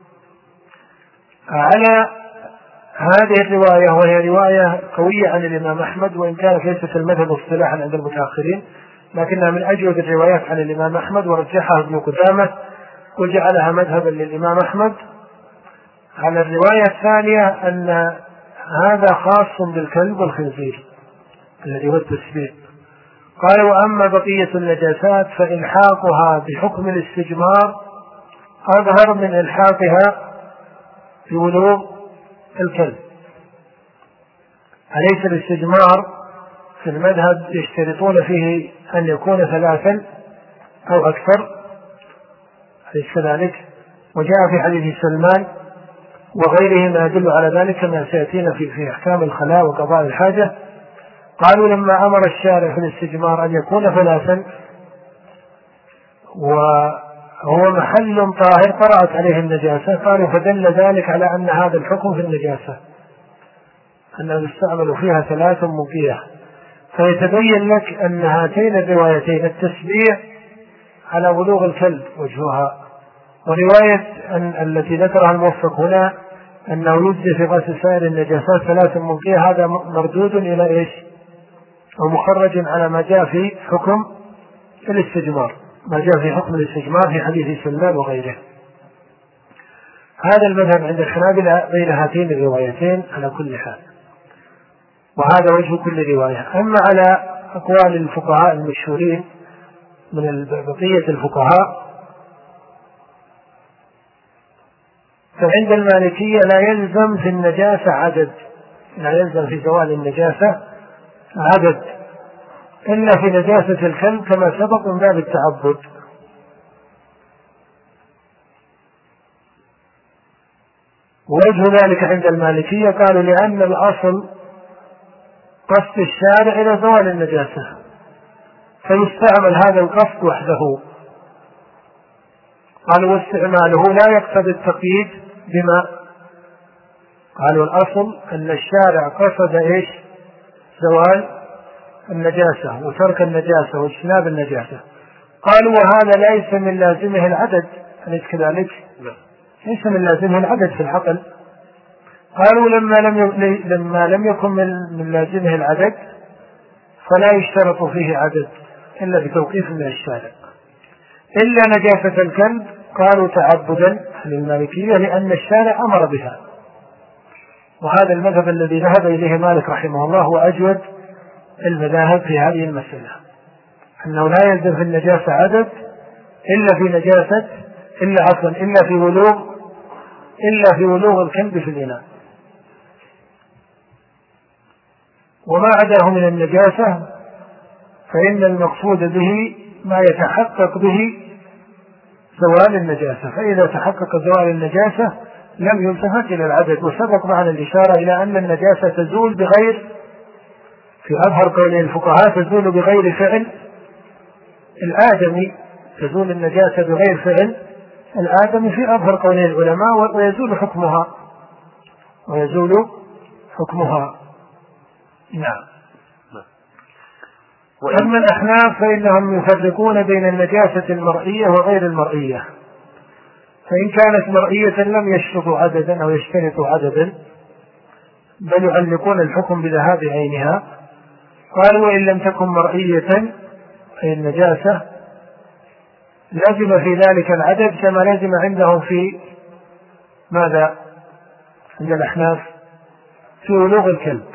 على هذه الرواية، وهي رواية قوية عن الإمام أحمد وإن كانت ليست المذهب اصطلاحا عند المتأخرين، لكنها من أجود الروايات عن الإمام أحمد ورجحها ابن قدامة وجعلها مذهبا للإمام أحمد. على الرواية الثانية أن هذا خاص بالكلب والخنزير الذي هو التسبيع. قال وأما بقية النجاسات فإلحاقها بحكم الاستجمار أظهر من إلحاقها في ولوغ الكلب. أليس الاستجمار في المذهب يشترطون فيه أن يكون ثلاثا أو أكثر؟ أليس كذلك؟ وجاء في حديث سلمان وغيره ما يدل على ذلك كما سيأتينا في, في أحكام الخلاء وقضاء الحاجة. قالوا لما أمر الشارع في الاستجمار أن يكون ثلاثا وهو محل طاهر طرأت عليه النجاسة، قالوا فدل ذلك على أن هذا الحكم في النجاسة أنه يستعمل فيها ثلاث مقية. فيتبين لك أن هاتين الروايتين التسبيع على ولوغ الكلب وجهها، ورواية أن التي ذكرها الموفق هنا أنه يجزي في غسل سائر النجاسات ثلاث مقية، هذا مردود إلى إيش؟ ومخرج على ما جاء في حكم الاستجمار، ما جاء في حكم الاستجمار في حديث سلمان وغيره. هذا المذهب عند الحنابلة بين هاتين الروايتين على كل حال، وهذا وجه كل رواية. أما على أقوال الفقهاء المشهورين من بقية الفقهاء. فعند المالكية لا يلزم في النجاسة عدد، لا يلزم في زوال النجاسة عدد إلا في نجاسة الكلب كما سبق من باب التعبد. ووجه ذلك عند المالكية قالوا لأن الأصل قصد الشارع إلى زوال النجاسة، فيستعمل هذا القصد وحده. قالوا واستعماله لا يقتضي التقييد بما قالوا الأصل أن الشارع قصد إيش؟ زوال النجاسة وترك النجاسة واجتناب النجاسة. قالوا وهذا ليس من لازمه العدد، أليس كذلك؟ ليس من لازمه العدد في العقل. قالوا لما لم لما لم يكن من لازمه العدد فلا يشترط فيه عدد إلا بتوقيف من الشارع. إلا نجاسة الكلب قالوا تعبدا للمالكية لأن الشارع أمر بها، وهذا المذهب الذي ذهب إليه مالك رحمه الله وأجود المذاهب في هذه المسألة، أنه لا يلزم في النجاسة عدد إلا في نجاسة إلا عفوا إلا في ولوغ إلا في ولوغ الكلب في الإناء، وما عداه من النجاسة فإن المقصود به ما يتحقق به زوال النجاسة، فإذا تحقق زوال النجاسة لم يلتفت إلى العدد. وسبق معنا الإشارة إلى أن النجاسة تزول بغير، في أظهر قول الفقهاء تزول بغير فعل الآدمي، تزول النجاسة بغير فعل الآدمي في أظهر قول العلماء، ويزول حكمها ويزول حكمها نعم. وأما الأحناف فإنهم يفرقون بين النجاسة المرئية وغير المرئية، فإن كانت مرئية لم يشترطوا عددا أو يشترطوا عددا بل يعلقون الحكم بذهاب عينها. قالوا وإن لم تكن مرئية أي النجاسة لازم في ذلك العدد كما لازم عندهم في ماذا عند الأحناف في ولوغ الكلب،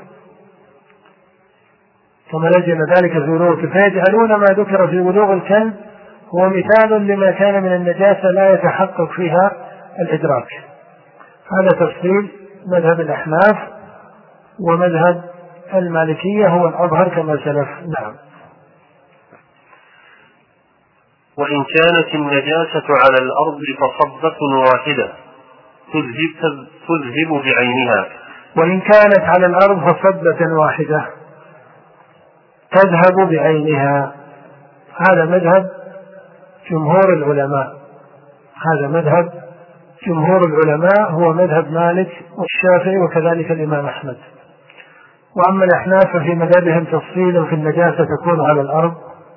كما لازم ذلك في ولوغ الكلب، فيجعلون ما ذكر في ولوغ الكلب هو مثال لما كان من النجاسة لا يتحقق فيها الإدراك. هذا تفصيل مذهب الأحناف، ومذهب المالكية هو الأظهر كما سلف. نعم. وإن كانت النجاسة على الأرض فصبة واحدة تذهب, تذهب بعينها. وإن كانت على الأرض فصبة واحدة تذهب بعينها، هذا مذهب جمهور العلماء، هذا مذهب جمهور العلماء هو مذهب مالك والشافعي وكذلك الإمام أحمد. وأما الأحناف في مذهبهم تفصيل في النجاسة تكون على الأرض،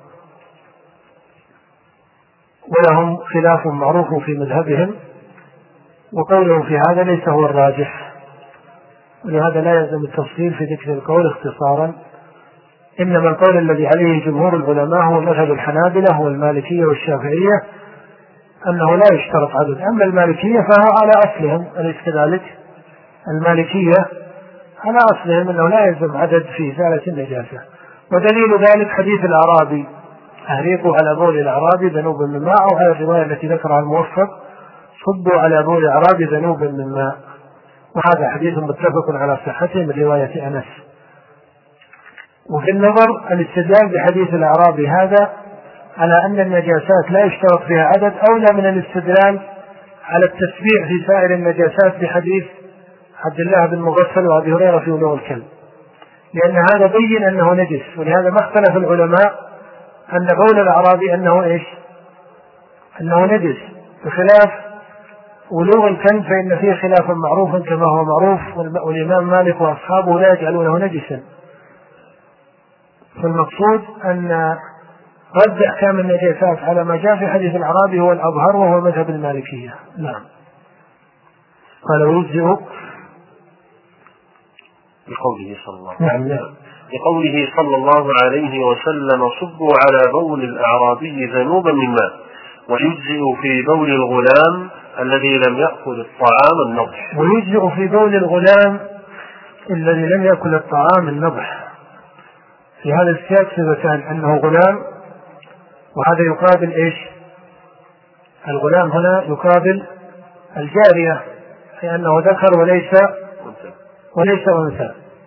ولهم خلاف معروف في مذهبهم، وقوله في هذا ليس هو الراجح، ولهذا لا يلزم التفصيل في ذكر القول اختصارا، إنما القول الذي عليه جمهور العلماء هو مذهب الحنابلة والمالكية والشافعية أنه لا يشترط عدد. أما المالكية فهو على أصلهم، أليس كذلك؟ المالكية على أصلهم أنه لا يلزم عدد في إزالة النجاسة، ودليل ذلك حديث الأعرابي أهريقوا على بول الأعرابي ذنوبا من ماء، أو على الرواية التي ذكرها الموفق صبوا على بول الأعرابي ذنوبا من ماء، وهذا حديث متفق على صحته من رواية أنس. وفي النظر الاستدلال بحديث الأعرابي هذا على أن النجاسات لا يشترط فيها عدد أولى من الاستدلال على التسبيع في سائر النجاسات بحديث عبد الله بن مغفل وأبي هريرة في ولوغ الكلب، لأن هذا بين أنه نجس، ولهذا ما اختلف العلماء أن قول الأعرابي أنه إيش؟ أنه نجس، بخلاف ولوغ الكلب فإن فيه خلافا معروفا كما هو معروف، والإمام مالك وأصحابه لا يجعلونه نجسا. فالمقصود أن رد أحكام النجاسات على ما جاء في حديث الأعرابي هو الأظهر وهو مذهب المالكية. نعم. قال ويجزئ بقوله صلى الله نعم نعم بقوله صلى الله عليه وسلم صبوا على بول الأعرابي ذنوبا من ماء، ويجزئ في بول الغلام الذي لم يأكل الطعام النضح. ويجزئ في بول الغلام الذي لم يأكل الطعام النضح. في هذا السياق صفتان، أنه غلام وهذا يقابل إيش؟ الغلام هنا يقابل الجارية، لأنه ذكر وليس وليس أنثى.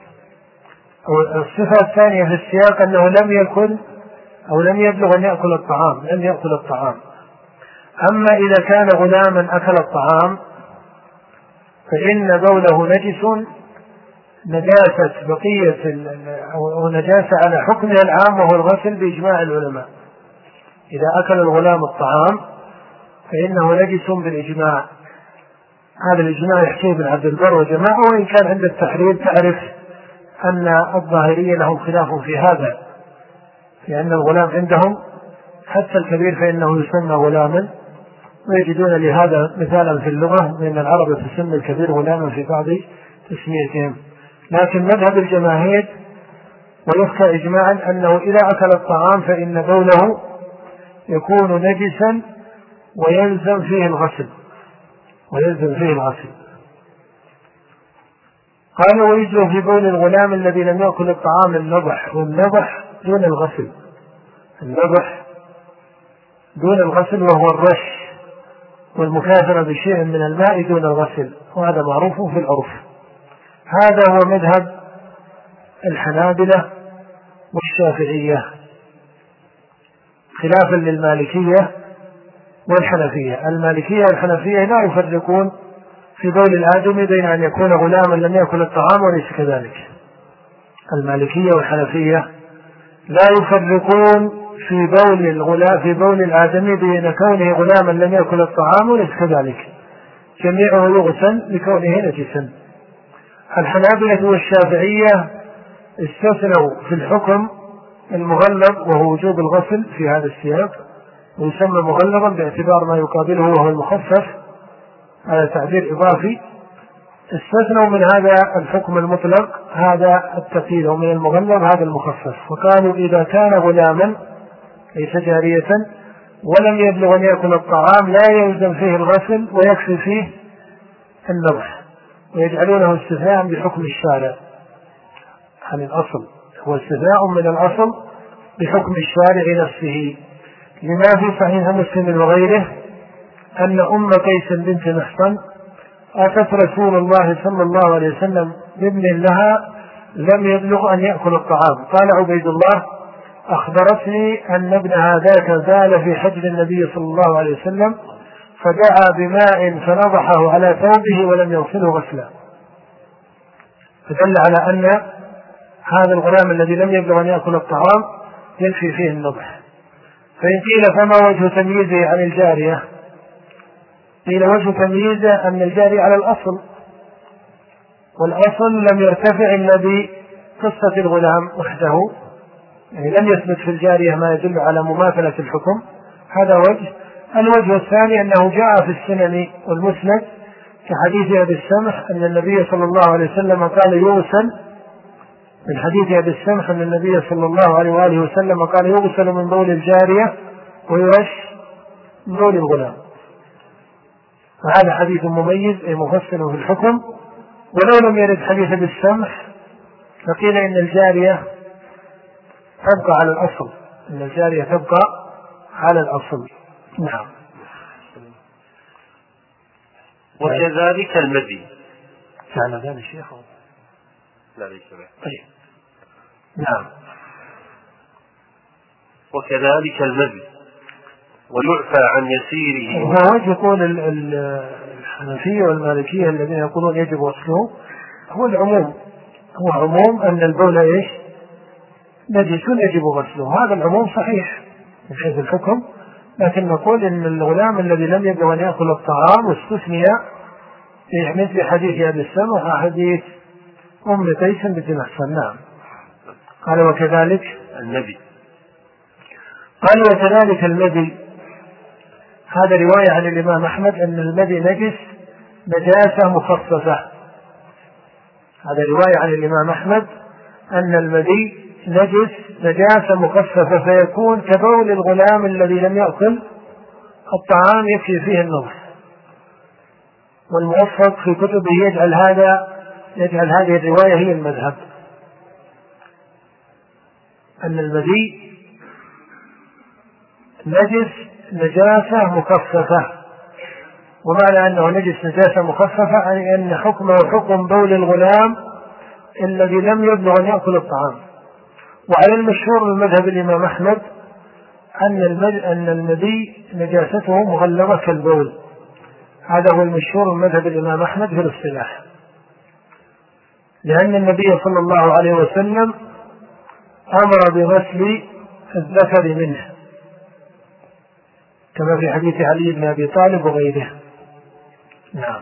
الصفة الثانية في السياق أنه لم يكن أو لم يبلغ أن يأكل الطعام، لم يأكل الطعام. أما إذا كان غلاما أكل الطعام فإن بوله نجس نجاسة بقية أو نجاسة على حكمها العام وهو الغسل بإجماع العلماء. إذا أكل الغلام الطعام فإنه نجس بالإجماع. هذا الإجماع يحكيه ابن عبد البر وجماعة، وإن كان عند التحرير تعرف أن الظاهرية لهم خلاف في هذا، لأن الغلام عندهم حتى الكبير فإنه يسمى غلاما، ويجدون لهذا مثالا في اللغة بأن العرب تسمي الكبير غلاما في بعض تسميتهم. لكن مذهب الجماهير ويحكى إجماعا أنه إذا أكل الطعام فإن بوله يكون نجسا ويلزم فيه الغسل ويلزم فيه الغسل. قال ويجب في بول الغلام الذي لم يأكل الطعام النضح، والنضح دون الغسل، النضح دون الغسل وهو الرش والمكاثرة بشيء من الماء دون الغسل، وهذا معروف في العرف. هذا هو مذهب الحنابلة والشافعية خلافا للمالكية والحنفية. المالكية والحنفية لا يفرقون في بول الآدمي بين أن يكون غلاما لم يأكل الطعام وليس كذلك. المالكية والحنفية لا يفرقون في بول الغلام في بول الآدمي بين كونه غلاما لم يأكل الطعام وليس كذلك، جميعه يغسل لكونه نجسا. الحنابلة والشافعية استثنوا في الحكم المغلظ وهو وجوب الغسل في هذا السياق، ويسمى مغلظا باعتبار ما يقابله وهو المخفف، هذا تعبير إضافي. استثنوا من هذا الحكم المطلق هذا التقييد، ومن المغلظ هذا المخفف، وقالوا إذا كان غلاما ليس جارية ولم يبلغ أن يأكل الطعام لا يلزم فيه الغسل ويكفي فيه النضح، ويجعلونه استثناء بحكم الشارع عن الأصل، هو استثناء من الأصل بحكم الشارع نفسه. لما في صحيح مسلم وغيره أن أم قيس بنت محصن أتت رسول الله صلى الله عليه وسلم بابن لها لم يبلغ أن يأكل الطعام، قال عبيد الله أخبرتني أن ابنها ذاك زال في حجر النبي صلى الله عليه وسلم فدعا بماء فنضحه على ثوبه ولم يغسله غسلا، فدل على أن هذا الغلام الذي لم يبلغ أن يأكل الطعام يكفي فيه النضح. فإن قيل فما وجه تمييزه عن الجارية؟ قيل وجه تمييزه أن الجارية على الأصل، والأصل لم يرتفع إلا بقصة الغلام وحده، يعني لم يثبت في الجارية ما يدل على مماثلة الحكم، هذا وجه. الوجه الثاني أنه جاء في السنن والمسند كحديث أبي السمح أن النبي صلى الله عليه وسلم قال يغسل، من حديث أبي السمح أن النبي صلى الله عليه وآله وسلم قال يغسل من بول الجارية ويرش من بول الغلام، وهذا حديث مميز أي مفصل في الحكم. ولو لم يرد حديث أبي السمح فقيل إن الجارية تبقى على الأصل، إن الجارية تبقى على الأصل. نعم. وكذلك المذي. فعل ذلك الشيخ. لا ليس به. طيب. نعم. وكذلك المذي ويعفى عن يسيره. هو وجه يقول الحنفية والمالكية الذين يقولون يجب غسله هو العموم، هو عموم أن البول إيش نجس يجب غسله، هذا العموم صحيح من حيث الحكم، لكن نقول إن الغلام الذي لم يبلغ أن يأكل الطعام واستثني مثل حديث أبي السمح وحديث أم قيس بنت محصن. نعم. قال وكذلك المذي. قال وكذلك المذي، هذا رواية عن الإمام أحمد أن المذي نجس نجاسة مخصصة، هذا رواية عن الإمام أحمد أن المذي نجس نجاسة مخصصة، فيكون كبول الغلام الذي لم يأكل الطعام يكفي فيه النضح. والموفق في كتبه يجعل هذا يجعل هذه الرواية هي المذهب، أن المذي نجس نجاسة مخففة. ومعنى أنه نجس نجاسة مخففة أي أن حكمه حكم بول الغلام الذي لم يبلغ أن يأكل الطعام. وعلى المشهور من مذهب الإمام أحمد أن المذي نجاسته مغلظة كالبول، هذا هو المشهور من مذهب الإمام أحمد في الاصطلاح، لأن النبي صلى الله عليه وسلم أمر بغسل الذكر منه كما في حديث علي بن أبي طالب وغيره. نعم.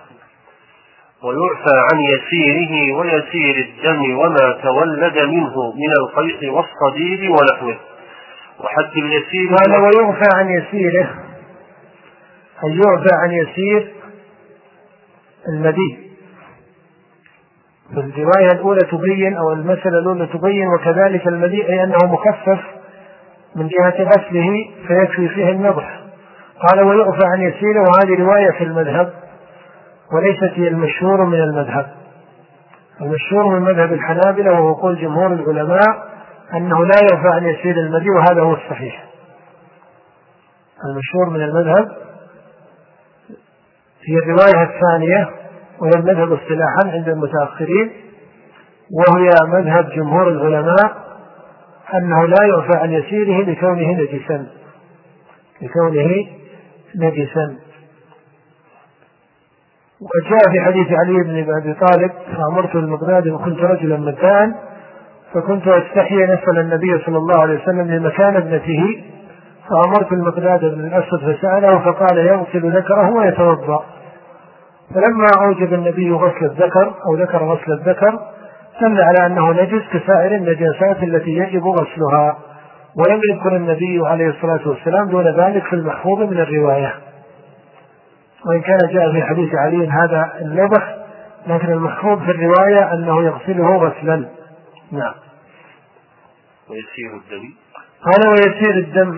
ويعفى عن يسيره ويسير الدم وما تولد منه من القيء والصديد ونحوه. وحد اليسير قال ويعفى عن يسيره أي يعفى عن يسير المذي. في الرواية الأولى تبين أو المسألة الأولى تبين وكذلك المذي أي أنه مخفف من جهة غسله فيكفي فيه النضح. قال ويعفى عن يسيره، وهذه رواية في المذهب وليست هي المشهور من المذهب. المشهور من مذهب الحنابلة وهو قول جمهور العلماء أنه لا يعفى عن يسير المذي، وهذا هو الصحيح. المشهور من المذهب هي الرواية الثانية وهي المذهب اصطلاحا عند المتأخرين، وهي مذهب جمهور العلماء أنه لا يعفى عن يسيره لكونه نجسا لكونه نجسا. وجاء في حديث علي بن أبي طالب فأمرت المقداد وكنت رجلا مكان فكنت أستحي أن أسأل النبي صلى الله عليه وسلم لمكان ابنته، فأمرت المقداد بن الأسود فسأله فقال يغسل ذكره ويتوضأ. فلما أوجب النبي غسل الذكر أو ذكر غسل الذكر دل على أنه نجس كسائر النجاسات التي يجب غسلها، ولم يذكر النبي عليه الصلاة والسلام دون ذلك في المحفوظ من الرواية، وإن كان جاء في حديث علي هذا اللفظ، لكن المحفوظ في الرواية أنه يغسله غسلا. نعم. ويسير الدم قال ويسير الدم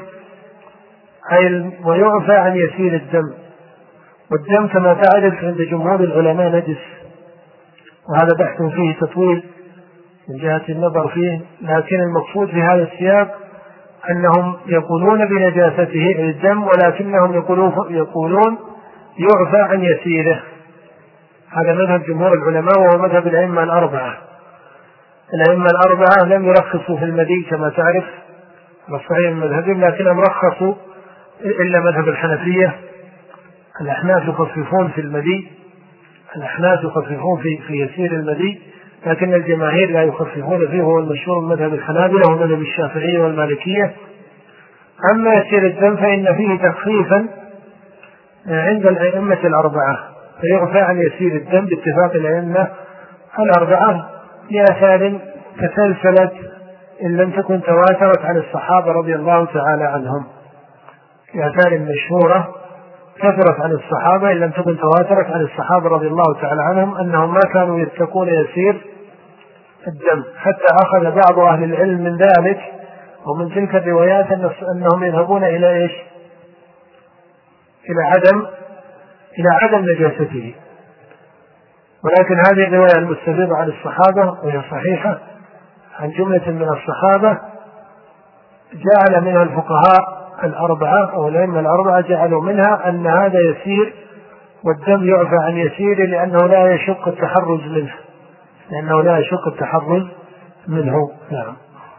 أي ويعفى عن يسير الدم. والدم كما تعرف عند جمهور العلماء نجس، وهذا بحث فيه تطويل من جهة النظر فيه، لكن المقصود في هذا السياق أنهم يقولون بنجاسته الدم، ولكنهم يقولون يعفى عن يسيره. هذا مذهب جمهور العلماء وهو مذهب الأئمة الأربعة. الأئمة الأربعة لم يرخصوا في المذي كما تعرف والصحيح من مذهبهم، لكنهم رخصوا إلا مذهب الحنفية. الأحناف يخففون في المذي، الأحناف يخففون في في يسير المذي، لكن الجماهير لا يخففون فيه، وهو المشهور من مذهب الحنابلة ومذهب الشافعية والمالكية. أما يسير الدم فإن فيه تخفيفا عند الأئمة الأربعة، فيعفى عن يسير الدم باتفاق الأئمة الأربعة لآثار تسلسلت إن لم تكن تواترت عن الصحابة رضي الله تعالى عنهم، لآثار مشهورة كثرت عن الصحابة إن لم تكن تواترت عن الصحابة رضي الله تعالى عنهم أنهم ما كانوا يتقون يسير الدم، حتى أخذ بعض أهل العلم من ذلك ومن تلك الروايات أنهم يذهبون إلى إيش؟ إلى عدم إلى عدم نجاسته. ولكن هذه الرواية المستفيضة عن الصحابة وهي صحيحة عن جملة من الصحابة جعل منها الفقهاء الأربعة أو الأئمة الأربعة جعلوا منها أن هذا يسير والدم يعفى عن يسير لأنه لا يشق التحرز منه لأنه لا يشق التحرز منه. نعم.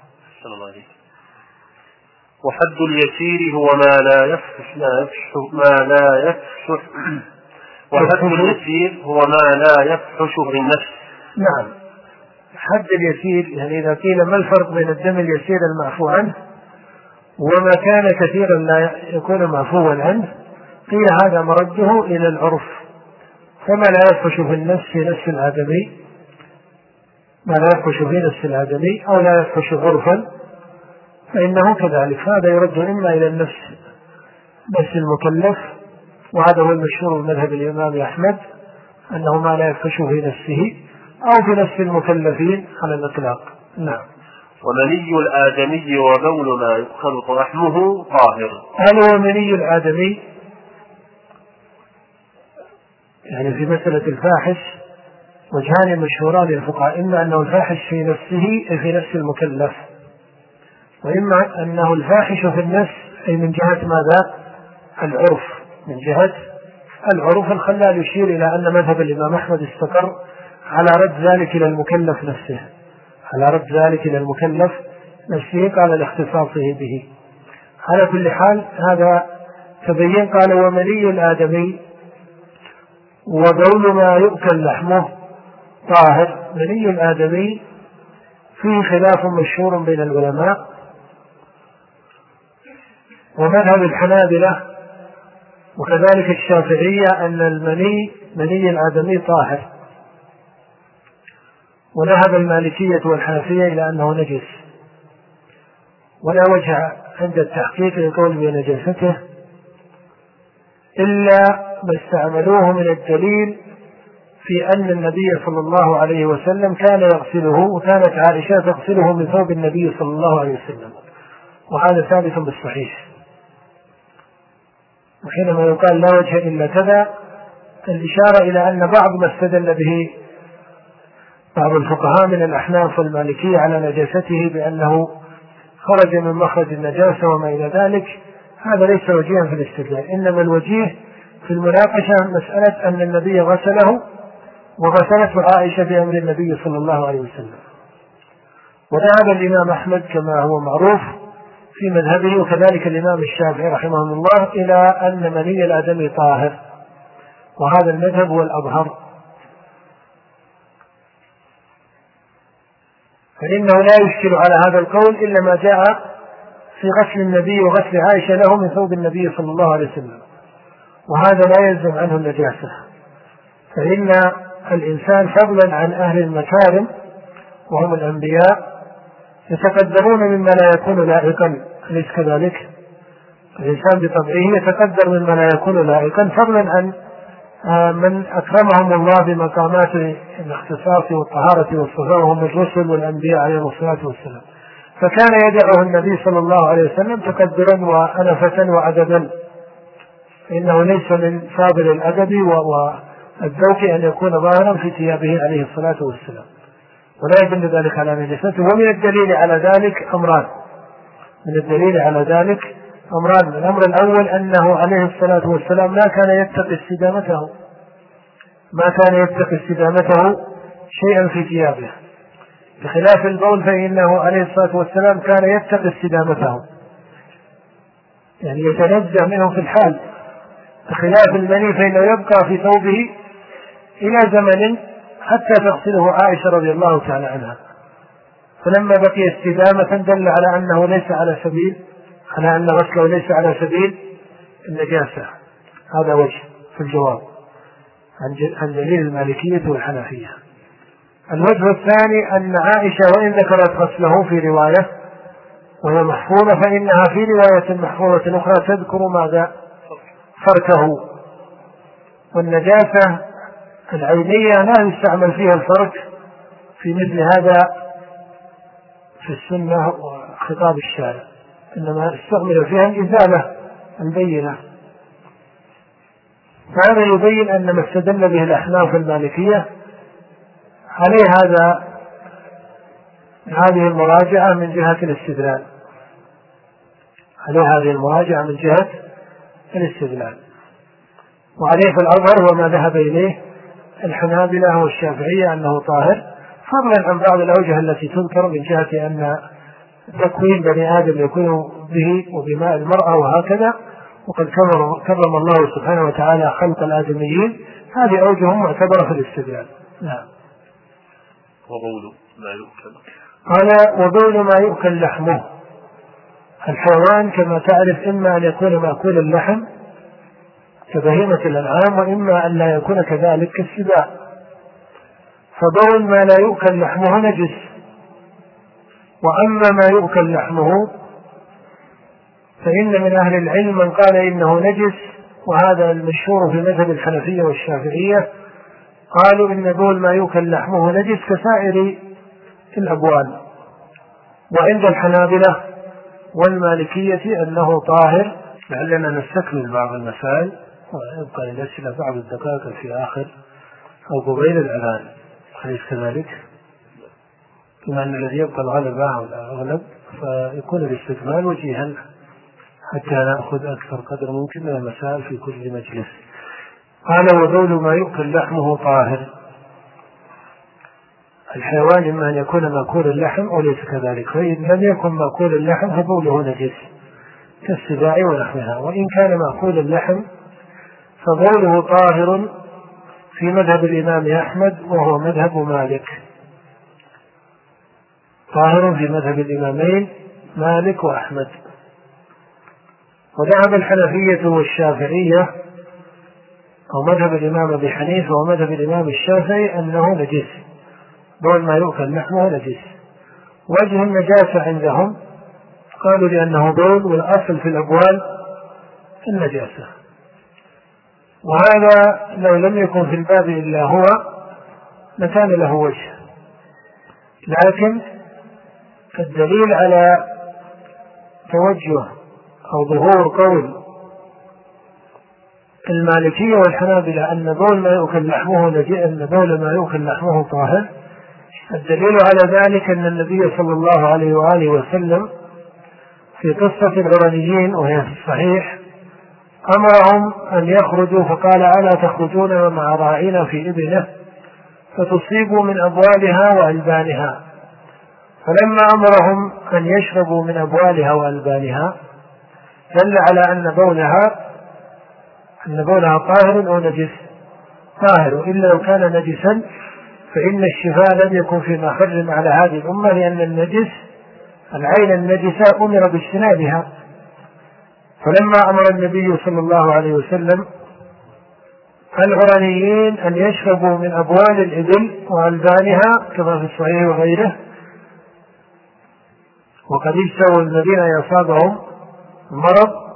وحد اليسير هو ما لا يفحش لا يفحش ما لا يفحش وحد اليسير هو ما لا يفحش في النفس. نعم. حد اليسير يعني إذا قيل ما الفرق بين الدم اليسير المعفو عنه وما كان كثيرا لا يكون معفوا عنه، قيل هذا مرده إلى العرف، فما لا يفحش في النفس في نفس الآدمي ما لا يفحش في نفس الآدمي أو لا يفحش عرفا فإنه كذلك، هذا يرد إما إلى النفس نفس المكلف، وهذا هو المشهور من مذهب الإمام أحمد أنه ما لا يفحش في نفسه أو في نفس المكلفين على الإطلاق. نعم. ومني الآدمي وبول ما يخلط لحمه طاهر. هل هو مني الآدمي؟ يعني في مسألة الفاحش وجهان مشهوران للفقهاء، إما أنه الفاحش في نفسه أي في نفس المكلف، وإما أنه الفاحش في النفس أي من جهة ماذا؟ العرف، من جهة العرف. الخلال يشير إلى أن مذهب الإمام أحمد استقر على رد ذلك إلى المكلف نفسه، على رد ذلك إلى المكلف نفسه قال لاختصاصه به. على كل حال هذا تبين. قال ومني الآدمي وبول ما يؤكل لحمه طاهر. مني الآدمي فيه خلاف مشهور بين العلماء، ومذهب الحنابلة وكذلك الشافعية أن المني مني الآدمي طاهر، وذهب المالكية والحنفية إلى أنه نجس، ولا وجه عند التحقيق للقول بنجاسته إلا ما استعملوه من الدليل في أن النبي صلى الله عليه وسلم كان يغسله، وكانت عائشة تغسله من ثوب النبي صلى الله عليه وسلم، وهذا ثابت بالصحيح. وحينما يقال لا وجه إلا كذا الإشارة إلى أن بعض ما استدل به بعض الفقهاء من الأحناف والمالكية على نجاسته بأنه خرج من مخرج النجاسة وما إلى ذلك، هذا ليس وجيها في الاستدلال، إنما الوجيه في المناقشة مسألة أن النبي غسله وغسلته عائشة بأمر النبي صلى الله عليه وسلم. وذهب الإمام أحمد كما هو معروف في مذهبه وكذلك الإمام الشافعي رحمه الله إلى أن مني الآدمي طاهر، وهذا المذهب هو الأظهر، فإنه لا يشكل على هذا القول إلا ما جاء في غسل النبي وغسل عائشة له من ثوب النبي صلى الله عليه وسلم، وهذا لا يلزم عنه النجاسة، فإن الإنسان فضلا عن أهل المكارم وهم الأنبياء يتقدرون مما لا يكون لائقا، أليس كذلك؟ الإنسان بطبعه يتقدر مما لا يكون لائقا فضلا عن من أكرمهم الله بمقامات الاختصاص والطهارة والصفاء وهم الرسل والأنبياء عليهم الصلاة والسلام، فكان يدعه النبي صلى الله عليه وسلم تقدرا وأنفة وعددا، فإنه ليس من فاضل الأدب والذوق أن يكون ظاهرا في ثيابه عليه الصلاة والسلام، ولا يدل ذلك على نجاسته. ومن الدليل على ذلك أمران، من الدليل على ذلك أمران. الأمر الأول أنه عليه الصلاة والسلام ما كان يتقي استدامته، ما كان يتقي استدامته شيئا في ثيابه، بخلاف البول فإنه عليه الصلاة والسلام كان يتقي استدامته، يعني يتنزه منه في الحال، بخلاف المني فإنه يبقى في ثوبه إلى زمن حتى تغسله عائشة رضي الله تعالى عنها، فلما بقي استدامة دل على أنه ليس على سبيل على أن غسله ليس على سبيل النجاسة. هذا وجه في الجواب عن دليل المالكية والحنفية. الوجه الثاني أن عائشة وإن ذكرت غسله في رواية وهي محفوظة فإنها في رواية محفوظة أخرى تذكر ماذا؟ فركه، والنجاسة العينية لا يستعمل فيها الفرك في مثل هذا في السنة وخطاب الشارع، إنما استعمل فيها الإزالة البينة. فهذا يبين أن ما استدل به الأحناف المالكية عليه هذا هذه المراجعة من جهة الاستدلال، عليه هذه المراجعة من جهة الاستدلال، وعليه في الأظهر وما ذهب إليه الحنابلة والشافعية أنه طاهر، فضلا عن بعض الأوجه التي تذكر من جهة أن تكوين بني آدم يكون به وبماء المرأة وهكذا، وقد كرم الله سبحانه وتعالى خلق الآدميين، هذه أوجه معتبرة في الاستدلال. نعم. وبول ما يؤكل. قال وبول ما يؤكل لحمه. الحيوان كما تعرف إما أن يكون مأكول اللحم كبهيمة الأنعام، وإما أن لا يكون كذلك كالسباع، فبول ما لا يؤكل لحمه نجس، وأما ما يؤكل لحمه فإن من أهل العلم من قال إنه نجس، وهذا المشهور في مذهب الحنفية والشافعية، قالوا إن بول ما يؤكل لحمه نجس كسائر الأبوال، وعند الحنابلة والمالكية أنه طاهر. لعلنا نستكمل بعض المسائل ويبقى للأسئلة بعض الدقائق في آخر أو قبيل الأذان، أليس كذلك؟ بما أن الذي يبقى الغلبة والأغلب فيكون الاستكمال وجيها حتى نأخذ أكثر قدر ممكن من المسائل في كل مجلس. قال وبول ما يؤكل لحمه طاهر. الحيوان إما أن يكون مأكول اللحم أو ليس كذلك، فإن لم يكن مأكول اللحم فبوله نجس كالسباع ونحوها، وإن كان مأكول اللحم فبوله طاهر في مذهب الإمام أحمد وهو مذهب مالك، طاهر في مذهب الإمامين مالك وأحمد. وذهب الحنفية والشافعية أو مذهب الإمام أبي حنيفة ومذهب الإمام الشافعي أنه نجس، بول ما يؤكل لحمه نجس. وجه النجاسة عندهم قالوا لأنه بول، والأصل في الأبوال النجاسة، وهذا لو لم يكن في الباب إلا هو لكان له وجه، لكن الدليل على توجه أو ظهور قول المالكية والحنابلة أن بول ما يؤكل لحمه نجس، أن بول ما يؤكل لحمه طاهر، الدليل على ذلك أن النبي صلى الله عليه وآله وسلم في قصة العرنيين وهي في الصحيح أمرهم أن يخرجوا فقال ألا تخرجون مع راعينا في إبله فتصيبوا من أبوالها وألبانها، فلما أمرهم أن يشربوا من أبوالها وألبانها دل على أن بولها أن بولها طاهر أو نجس، طاهر، إلا لو كان نجسا فإن الشفاء لم يكن فيما حرم على هذه الأمة، لأن النجس العين النجسة أمر باجتنابها. فلما أمر النبي صلى الله عليه وسلم العرنيين أن يشربوا من أبوال الإبل وألبانها كما في الصحيح وغيره، وقد اجتووا الذين يصابهم مرض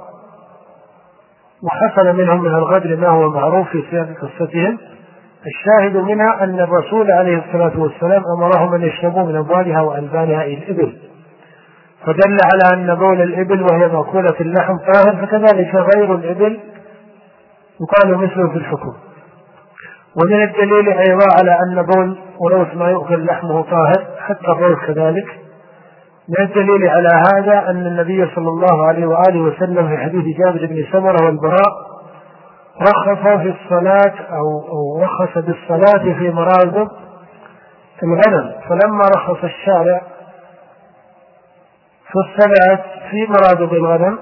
وحصل منهم من الغدر ما هو معروف في سياق قصتهم، الشاهد منها أن الرسول عليه الصلاة والسلام أمرهم أن يشربوا من أبوالها وألبانها الإبل، فدل على أن بول الإبل وهي مأكولة اللحم طاهر، فكذلك غير الإبل يقال مثله في الحكم. ومن الدليل أيضا على أن بول وروث ما يؤكل لحمه طاهر حتى الروث كذلك، من الدليل على هذا أن النبي صلى الله عليه وآله وسلم في حديث جابر بن سمرة والبراء رخص في الصلاة أو رخص بالصلاة في مرابض الغنم، فلما رخص الشارع في الصلاة في مرابض الغنم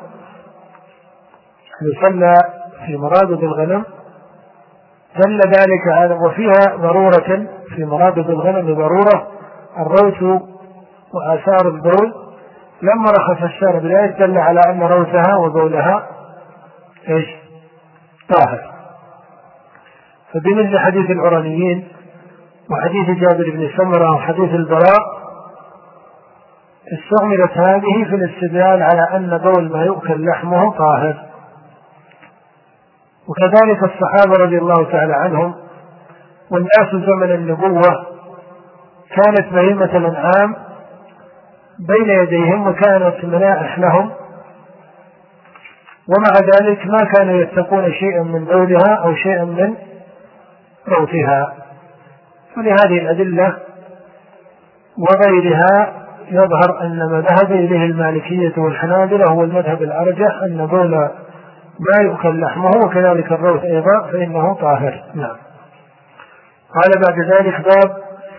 يصلى في مرابض الغنم دل ذلك على وفيها ضرورة في مرابض الغنم ضرورة الروث وآثار البول، لما رخص الشارع بالآية دل على أن روثها وبولها إيش؟ طاهر. فبمثل حديث العرنيين وحديث جابر بن سمرة وحديث البراء استعملت هذه في الاستدلال على أن بول ما يؤكل لحمه طاهر. وكذلك الصحابة رضي الله تعالى عنهم والناس زمن النبوة كانت بهيمة الأنعام بين يديهم وكانت منائح لهم، ومع ذلك ما كانوا يتقون شيئا من بولها أو شيئا من روثها. ولهذه الأدلة وغيرها يظهر أن ما ذهب إليه المالكية والحنابلة هو المذهب الأرجح، أن بول ما يؤكل لحمه وكذلك الروث أيضا فإنه طاهر. نعم. قال بعد ذلك باب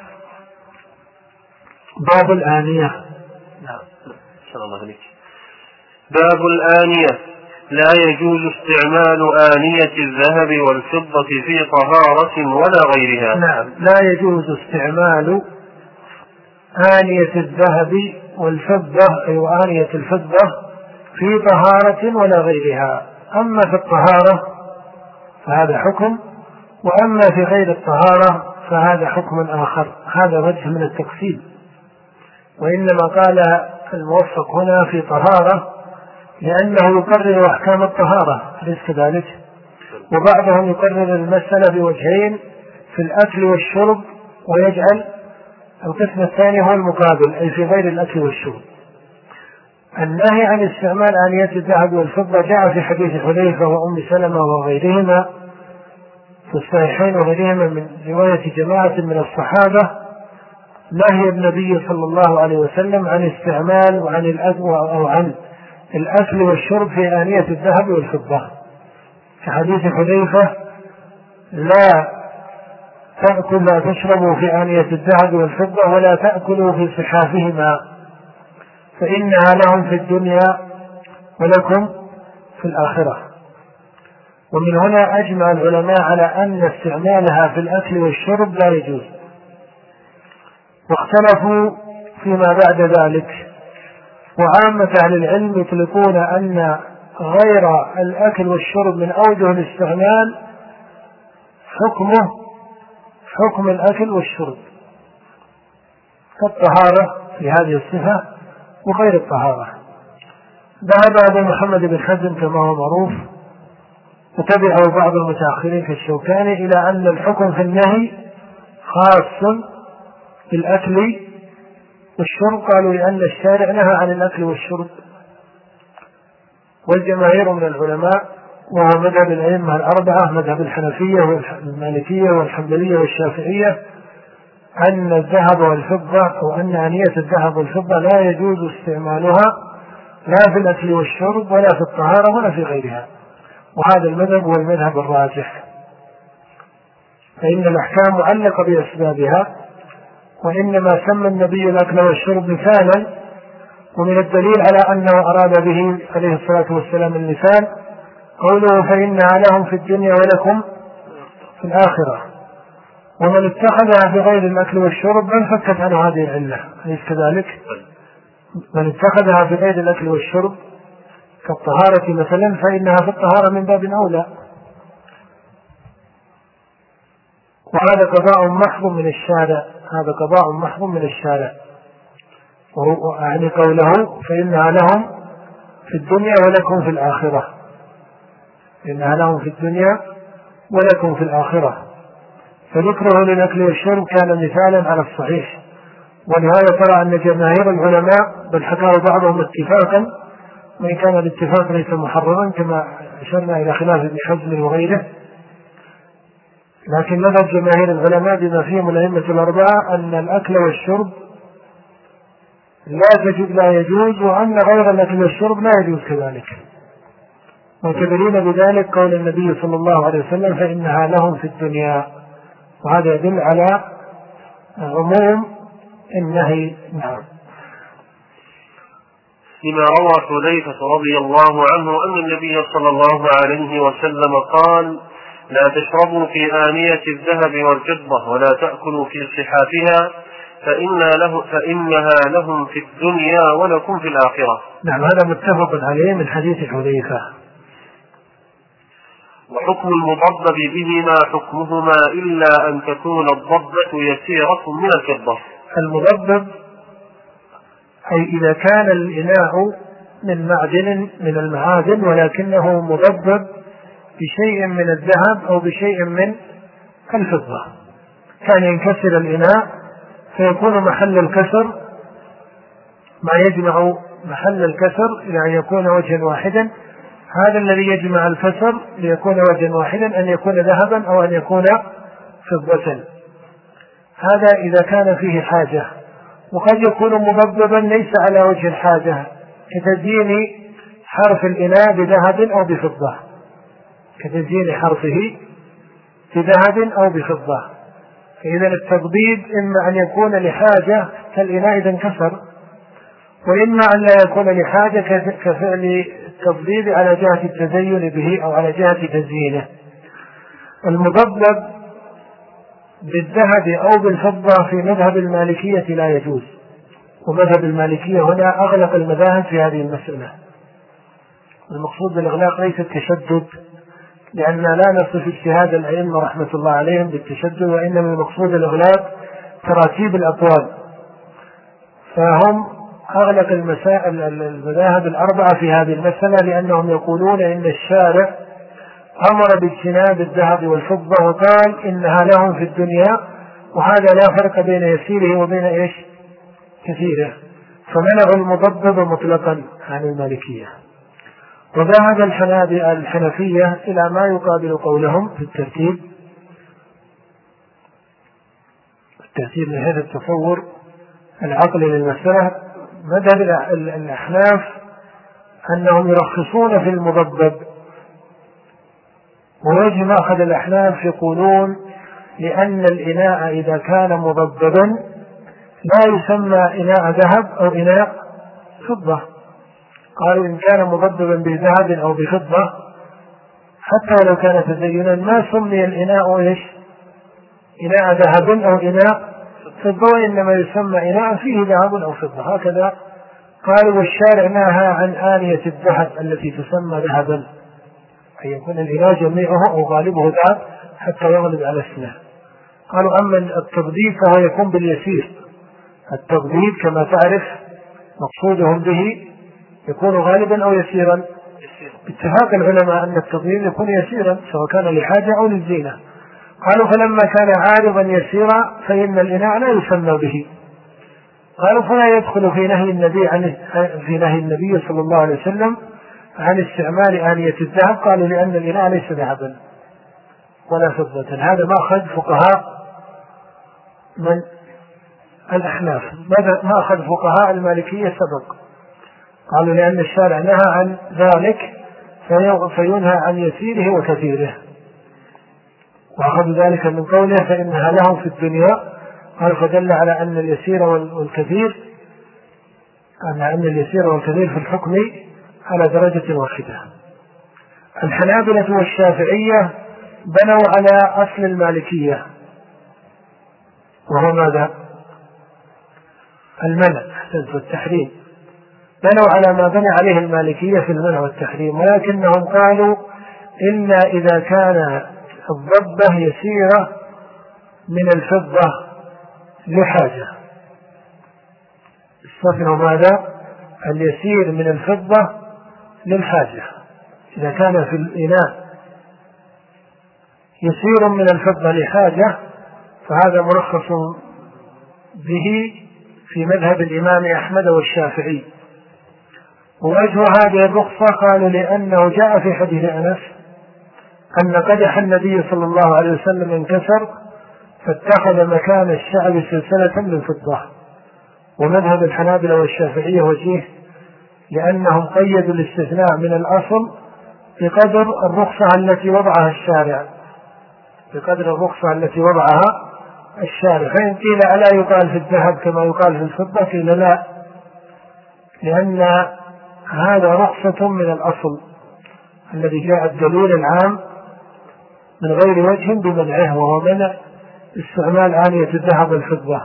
باب الآنية. نعم. صلى الله عليه. باب الآنية. لا يجوز استعمال آنية الذهب والفضة في طهارة ولا غيرها. نعم، لا يجوز استعمال آنية الذهب والفضة أي آنية الفضة في طهارة ولا غيرها. أما في الطهارة فهذا حكم، وأما في غير الطهارة فهذا حكم آخر. هذا وجه من التقسيم، وإنما قال الموفق هنا في طهارة لأنه يقرر أحكام الطهارة أليس كذلك؟ وبعضهم يقرر المسألة بوجهين في الأكل والشرب ويجعل القسم الثاني هو المقابل أي في غير الأكل والشرب. النهي عن استعمال آنية الذهب والفضة جاء في حديث حذيفة وأم سلمة وغيرهما في الصحيحين وغيرهما من رواية جماعة من الصحابة نهي النبي صلى الله عليه وسلم عن استعمال وعن الأذى أو عن الأكل والشرب في آنية الذهب والفضة، في حديث حذيفة لا تأكل لا تشربوا في آنية الذهب والفضة ولا تأكلوا في صحافهما فإنها لهم في الدنيا ولكم في الآخرة. ومن هنا أجمع العلماء على أن استعمالها في الأكل والشرب لا يجوز، واختلفوا فيما بعد ذلك، وعامة أهل العلم يطلقون أن غير الأكل والشرب من أوجه الاستعمال حكمه حكم الأكل والشرب كالطهارة في هذه الصفة وغير الطهارة. ذهب أبو محمد بن حزم كما هو معروف وتبعه بعض المتأخرين كالشوكاني إلى أن الحكم في النهي خاص بالأكل والشرب، قالوا لأن الشارع نهى عن الأكل والشرب. والجماهير من العلماء وهو مذهب الأئمة الأربعة مذهب الحنفية والمالكية والحنبلية والشافعية أن الذهب والفضة أو أن آنية الذهب والفضة لا يجوز استعمالها لا في الأكل والشرب ولا في الطهارة ولا في غيرها، وهذا المذهب هو المذهب الراجح، فإن الأحكام معلقة بأسبابها، وإنما سمى النبي الأكل والشرب مثالا، ومن الدليل على أنه أراد به عليه الصلاة والسلام المثال قوله فإنها لهم في الدنيا ولكم في الآخرة. ومن اتخذها في غير الأكل والشرب من فكت عنه هذه العلة، أليس كذلك؟ من اتخذها في غير الأكل والشرب كالطهارة مثلا فإنها في الطهارة من باب أولى، وهذا قضاء محض من الشارع، هذا قضاء محض من الشارع، وأعني قوله فإنها لهم في الدنيا ولكم في الآخرة، إنها لهم في الدنيا ولكم في الآخرة، فذكره للأكل والشرب كان مثالا على الصحيح. ولهذا ترى أن جماهير العلماء بل حكاه بعضهم اتفاقا، وإن كان الاتفاق ليس محررا كما أشرنا إلى خلاف ابن حزم وغيره، لكن مذهب جماهير العلماء بما فيهم الأئمة الأربعة أن الأكل والشرب لا يجوز، وأن غير الأكل والشرب لا يجوز كذلك، معتبرين بذلك قول النبي صلى الله عليه وسلم فإنها لهم في الدنيا، وهذا يدل على عموم النهي. نعم. لما روى حذيفة رضي الله عنه أن النبي صلى الله عليه وسلم قال لا تشربوا في آنية الذهب والفضة ولا تأكلوا في صحافها فإن له فإنها لهم في الدنيا ولكم في الآخرة. نعم، هذا متفق عليه من حديث حذيفة. وحكم المضبب بهما حكمهما إلا أن تكون الضبة يسيرة من الفضة. المضبب أي إذا كان الإناء من معدن من المعادن ولكنه مضبب بشيء من الذهب أو بشيء من الفضة، كان ينكسر الإناء فيكون محل الكسر ما يجمع محل الكسر إلى أن يكون وجها واحدا، هذا الذي يجمع الكسر ليكون وجها واحدا أن يكون ذهبا أو أن يكون فضة، هذا إذا كان فيه حاجة. وقد يكون مضببا ليس على وجه الحاجة كتزيين حرف الإناء بذهب أو بفضة، كتزيين حرفه بذهب أو بفضة، فإذا التضبيب إما أن يكون لحاجة كالإناء إذا انكسر، وإما أن لا يكون لحاجة كفعل التضبيب على جهة التزين به أو على جهة تزيينه. المضبب بالذهب أو بالفضة في مذهب المالكية لا يجوز، ومذهب المالكية هنا أغلق المذاهب في هذه المسألة. المقصود بالإغلاق ليس التشدد، لأن لا نصف اجتهاد الأئمة رحمة الله عليهم بالتشدد، وإنما المقصود الإغلاق تراتيب الأقوال، فهم أغلق المسائل المذاهب الأربعة في هذه المسألة، لأنهم يقولون إن الشارع أمر باجتناب الذهب والفضة وقال إنها لهم في الدنيا، وهذا لا فرق بين يسيره وبين إيش كثيره، فمنعوا المضبب مطلقا عن المالكية. وذهب الحنفية إلى ما يقابل قولهم في الترتيب الترتيب من هذا التصور العقلي للمسألة. مذهب الأحناف أنهم يرخصون في المضبب، ووجه مأخذ الأحناف يقولون لأن الإناء إذا كان مضببا لا يسمى إناء ذهب أو إناء فضة. قالوا إن كان مضببا بذهب أو بفضة حتى لو كان تزينا ما سمي الإناء إيش؟ إناء ذهب أو إناء فضة، وإنما يسمى إناء فيه ذهب أو فضة. هكذا قالوا. والشارع نهى عن آنية الذهب التي تسمى ذهبا، أن يكون الإناء جميعه أو غالبه ذهب حتى يغلب على اسمه. قالوا أما التضبيب فهو يكون باليسير. التضبيب كما تعرف مقصودهم به يكون غالبا أو يسيرا، اتفاق العلماء أن التضبيب يكون يسيرا سواء كان لحاجة أو للزينة. قالوا فلما كان عارضا يسيرا فإن الإناء لا يسمى به. قالوا فلا يدخل في نهي النبي عن في نهي النبي صلى الله عليه وسلم عن استعمال آنية الذهب. قالوا لأن الإناء ليس ذهبا ولا فضة. هذا مأخذ فقهاء من الأحناف. ما أخذ فقهاء المالكية سبق، قالوا لأن الشارع نهى عن ذلك فينهى عن يسيره وكثيره، وأخذ ذلك من قوله فإنها لهم في الدنيا. قال فدل على أن اليسير والكثير أن أن اليسير والكثير في الحكم على درجة واحدة. الحنابلة والشافعية بنوا على أصل المالكية وهو ماذا؟ المنع والتحريم. بنوا على ما بنى عليه المالكية في المنع والتحريم، ولكنهم قالوا إلا إذا كان الضبة يسيرة من الفضة لحاجة. استثنوا ماذا؟ اليسير من الفضة للحاجة. إذا كان في الإناء يسير من الفضة لحاجة فهذا مرخص به في مذهب الإمام أحمد والشافعي. ووجه هذه الرخصة قالوا لأنه جاء في حديث أنس أن قدح النبي صلى الله عليه وسلم انكسر فاتخذ مكان الشعب سلسلة من فضة. ومذهب الحنابلة والشافعية وجيه لأنهم قيدوا الاستثناء من الأصل بقدر الرخصة التي وضعها الشارع، بقدر الرخصة التي وضعها الشارع. فإن قيل ألا يقال في الذهب كما يقال في الفضة؟ قيل لا، لأن هذا رخصة من الأصل الذي جاء الدليل العام من غير وجه بمنعه، وهو منع استعمال آنية الذهب والفضة.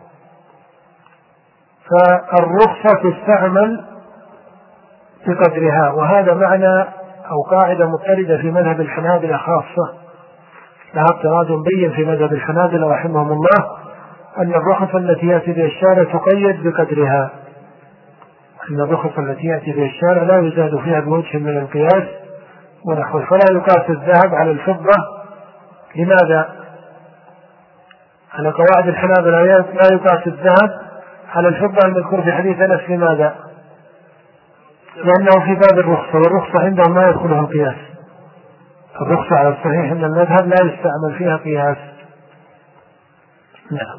فالرخصة تستعمل بقدرها، وهذا معنى أو قاعدة مضطردة في مذهب الحنابلة خاصة، لها اضطراد بين في مذهب الحنابلة رحمهم الله، أن الرخص التي يأتي بها الشارع تقيد بقدرها، أن الرخص التي يأتي بها الشارع لا يزاد فيها بوجه من القياس ونحوه. فلا يقاس الذهب على الفضة. لماذا؟ على قواعد الحنابلة لا يقاس الذهب على الفضة المذكور في حديث أنس. لماذا؟ لأنه في باب الرخصة، والرخصة عندهم ما يدخلها القياس. الرخصة على الصحيح أن المذهب لا يستعمل فيها قياس. نعم.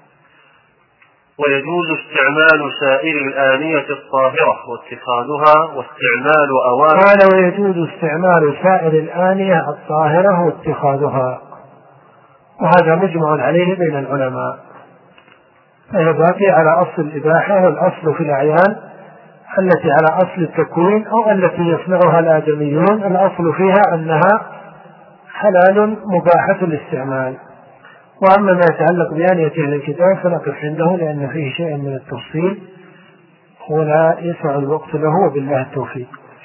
ويجوز استعمال سائر الآنية الطاهرة واتخاذها واستعمال أواني. قال ويجوز استعمال سائر الآنية الطاهرة واتخاذها، وهذا مجمع عليه بين العلماء، فهي باقي على أصل الإباحة، والأصل في الأعيان التي على أصل التكوين أو التي يصنعها الآدميون الأصل فيها أنها حلال مباحة الاستعمال. وأما ما يتعلق بآنية أهل الكتاب فنقف عنده لأن فيه شيء من التفصيل ولا يسع الوقت له، وبالله التوفيق.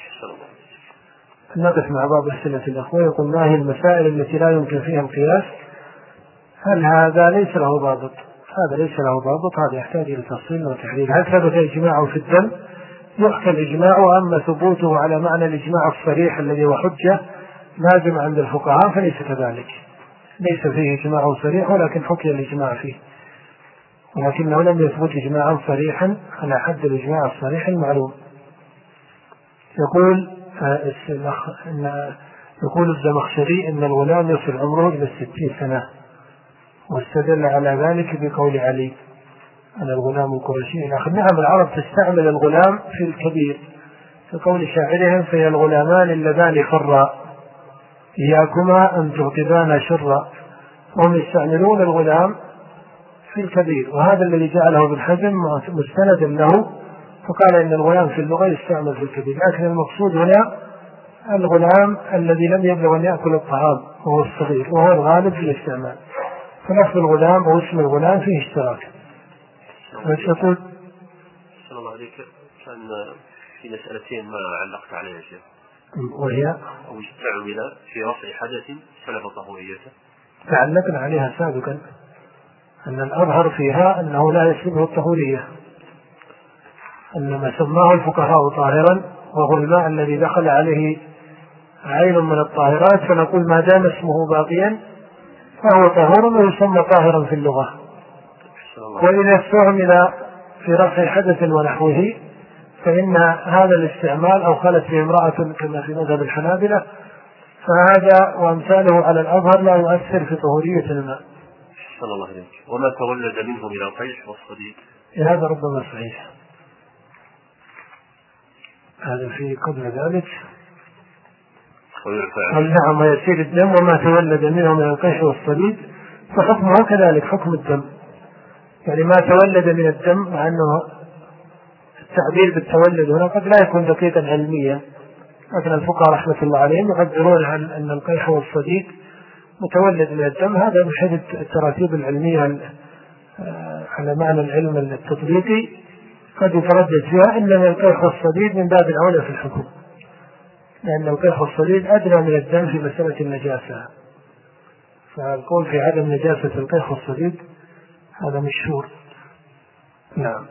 نقف مع بعض أسئلة الأخوة. يقول ما هي المسائل التي لا يمكن فيها القياس؟ هل هذا ليس له ضابط؟ هذا ليس له ضابط، هذا يحتاج إلى تفصيل وتحليل. هل ثبت إجماعه في الدم؟ يحكى الإجماع، وأما ثبوته على معنى الإجماع الصريح الذي هو حجة لازم عند الفقهاء فليس كذلك، ليس فيه إجماع صريح ولكن حكي الإجماع فيه، ولكنه لم يثبت إجماعا صريحا على حد الإجماع الصريح المعلوم. يقول يقول الزمخشري إن الغلام يصل عمره إلى الستين سنة، واستدل على ذلك بقول علي أن الغلام القرشي. نعم العرب تستعمل الغلام في الكبير في قول شاعرهم فهي الغلامان اللذان فرا إياكما أن تغتبانا شرا، وهم يستعملون الغلام في الكبير، وهذا الذي جعله ابن حزم مستندا له، فقال إن الغلام في اللغة يستعمل في الكبير، لكن المقصود هنا الغلام الذي لم يبلغ أن يأكل الطعام وهو الصغير، وهو الغالب في الاستعمال، فلفظ الغلام أو اسم الغلام فيه اشتراك. يقول صلى الله عليك كان في مسألتين ما علقت عليها شيخ، وهي أو استعمل في رفع حدث سلب طهوريته، تعلقنا عليها سابقا أن الأظهر فيها أنه لا يسلبه الطهورية، أنما سماه الفقهاء طاهرا وهو الماء الذي دخل عليه عين من الطاهرات، فنقول ما دام اسمه باقيا فهو طهور ويسمى طاهرا في اللغة. وإذا استعمل في رفع حدث ونحوه فإن هذا الاستعمال أو خلت به امرأة كما في مذهب الحنابلة، فهذا وأمثاله على الأظهر لا يؤثر في طهورية الماء. صلى الله عليه. وما تولد منه من القيح والصديد هذا ربما صحيح، هذا في قبل ذلك قال نعم ويسير الدم وما تولد منه من القيح والصديد فحكمه كذلك حكم الدم، يعني ما تولد من الدم، مع أنه التعبير بالتولد هنا قد لا يكون دقيقا علميا، لكن الفقهاء رحمة الله عليهم يعبرون عن أن القيح والصديد متولد من الدم، هذا من حيث التراتيب العلمية على معنى العلم التطبيقي قد يتردد فيها، إنما القيح والصديد من باب الأولى في الحكم، لأن القيح والصديد أدنى من الدم في مسألة النجاسة، فالقول في عدم نجاسة القيح والصديد هذا مشهور. نعم.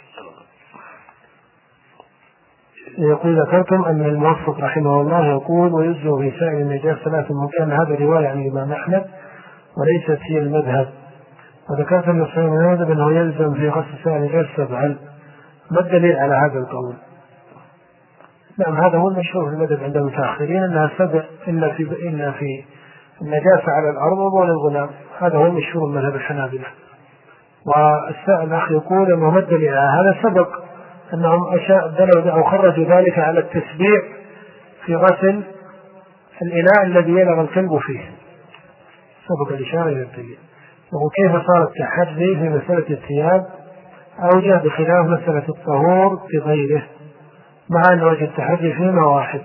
يقول ذكرتم أن الموفق رحمه الله يقول ويجزء في سائر النجاسة ثلاث مكان، هذا رواية عن الإمام أحمد وليست هي المذهب، وذكرت أن الصحيح من المذهب أنه يلزم في غسل سائر النجاسة سبعا، ما الدليل على هذا القول؟ نعم هذا هو المشهور في المذهب عند المتأخرين أنها سبع إلا في إلا في النجاسة على الأرض وبول الغلام، هذا هو المشهور من مذهب الحنابلة. والسائل الأخ يقول أنه ما الدليل على هذا؟ سبق أنهم دلوا أو خرجوا ذلك على التسبيع في غسل الإناء الذي يلغ الكلب فيه، سبق الإشارة إلى الدليل. وكيف صار التحري في مسألة الثياب أوجه بخلاف مسألة الطهور في غيره، مع أن وجه التحري فيما واحد.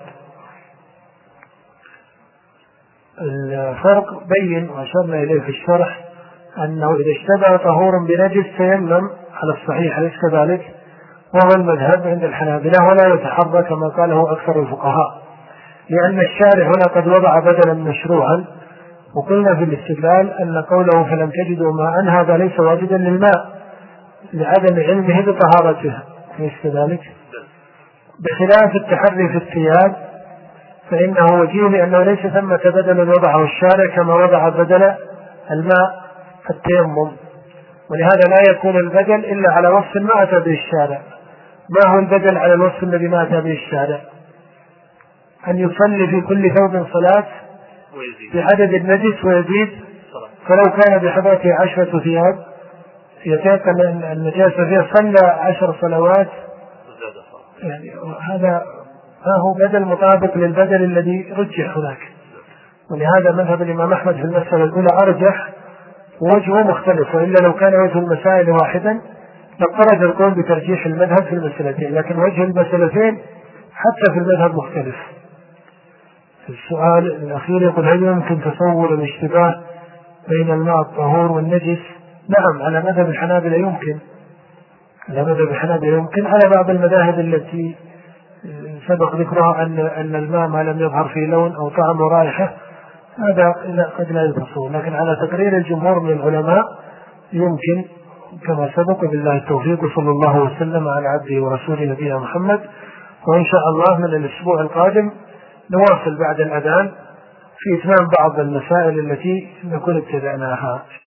الفرق بين وأشرنا إليه في الشرح أنه إذا اشتبه طهور بنجس تيمم على الصحيح، أليس كذلك؟ وهو المذهب عند الحنابلة ولا يتحرى كما قاله أكثر الفقهاء، لأن الشارع هنا قد وضع بدلا مشروعا، وقلنا في الاستدلال أن قوله فلم تجدوا ماء هذا ليس واجدا للماء لعدم علمه بطهارته، أليس كذلك؟ بخلاف التحري في الثياب فإنه وجيه لأنه ليس ثمة بدل وضعه الشارع كما وضع بدل الماء التيمم، ولهذا لا يكون البدل إلا على وصف ما أتى به الشارع. ما هو البدل على الوصف الذي ما أتى به الشارع؟ أن يصلي في كل ثوب صلاة بعدد النجس ويزيد، فلو كان بحضرته عشرة ثياب يتيقن أن النجاسة فيها صلى عشر صلوات، يعني هذا ما هو بدل مطابق للبدل الذي رجح هناك. ولهذا مذهب الإمام أحمد في المسألة الأولى أرجح ووجهه مختلف، وإلا لو كان وجه المسائل واحدا لقرد القول بترجيح المذهب في المسألتين، لكن وجه المسألتين حتى في المذهب مختلف. السؤال الأخير يقول هل يمكن تصور الاشتباه بين الماء الطهور والنجس؟ نعم على مذهب الحنابلة يمكن، على مذهب الحنابلة يمكن، على بعض المذاهب التي سبق ذكرها أن أن الماء ما لم يظهر فيه لون أو طعم ورائحة هذا قد لا يتصور، لكن على تقرير الجمهور من العلماء يمكن كما سبق. بالله التوفيق، وصلى الله وسلم على عبده ورسوله نبينا محمد. وإن شاء الله من الأسبوع القادم نواصل بعد الأذان في إتمام بعض المسائل التي نكون ابتدأناها.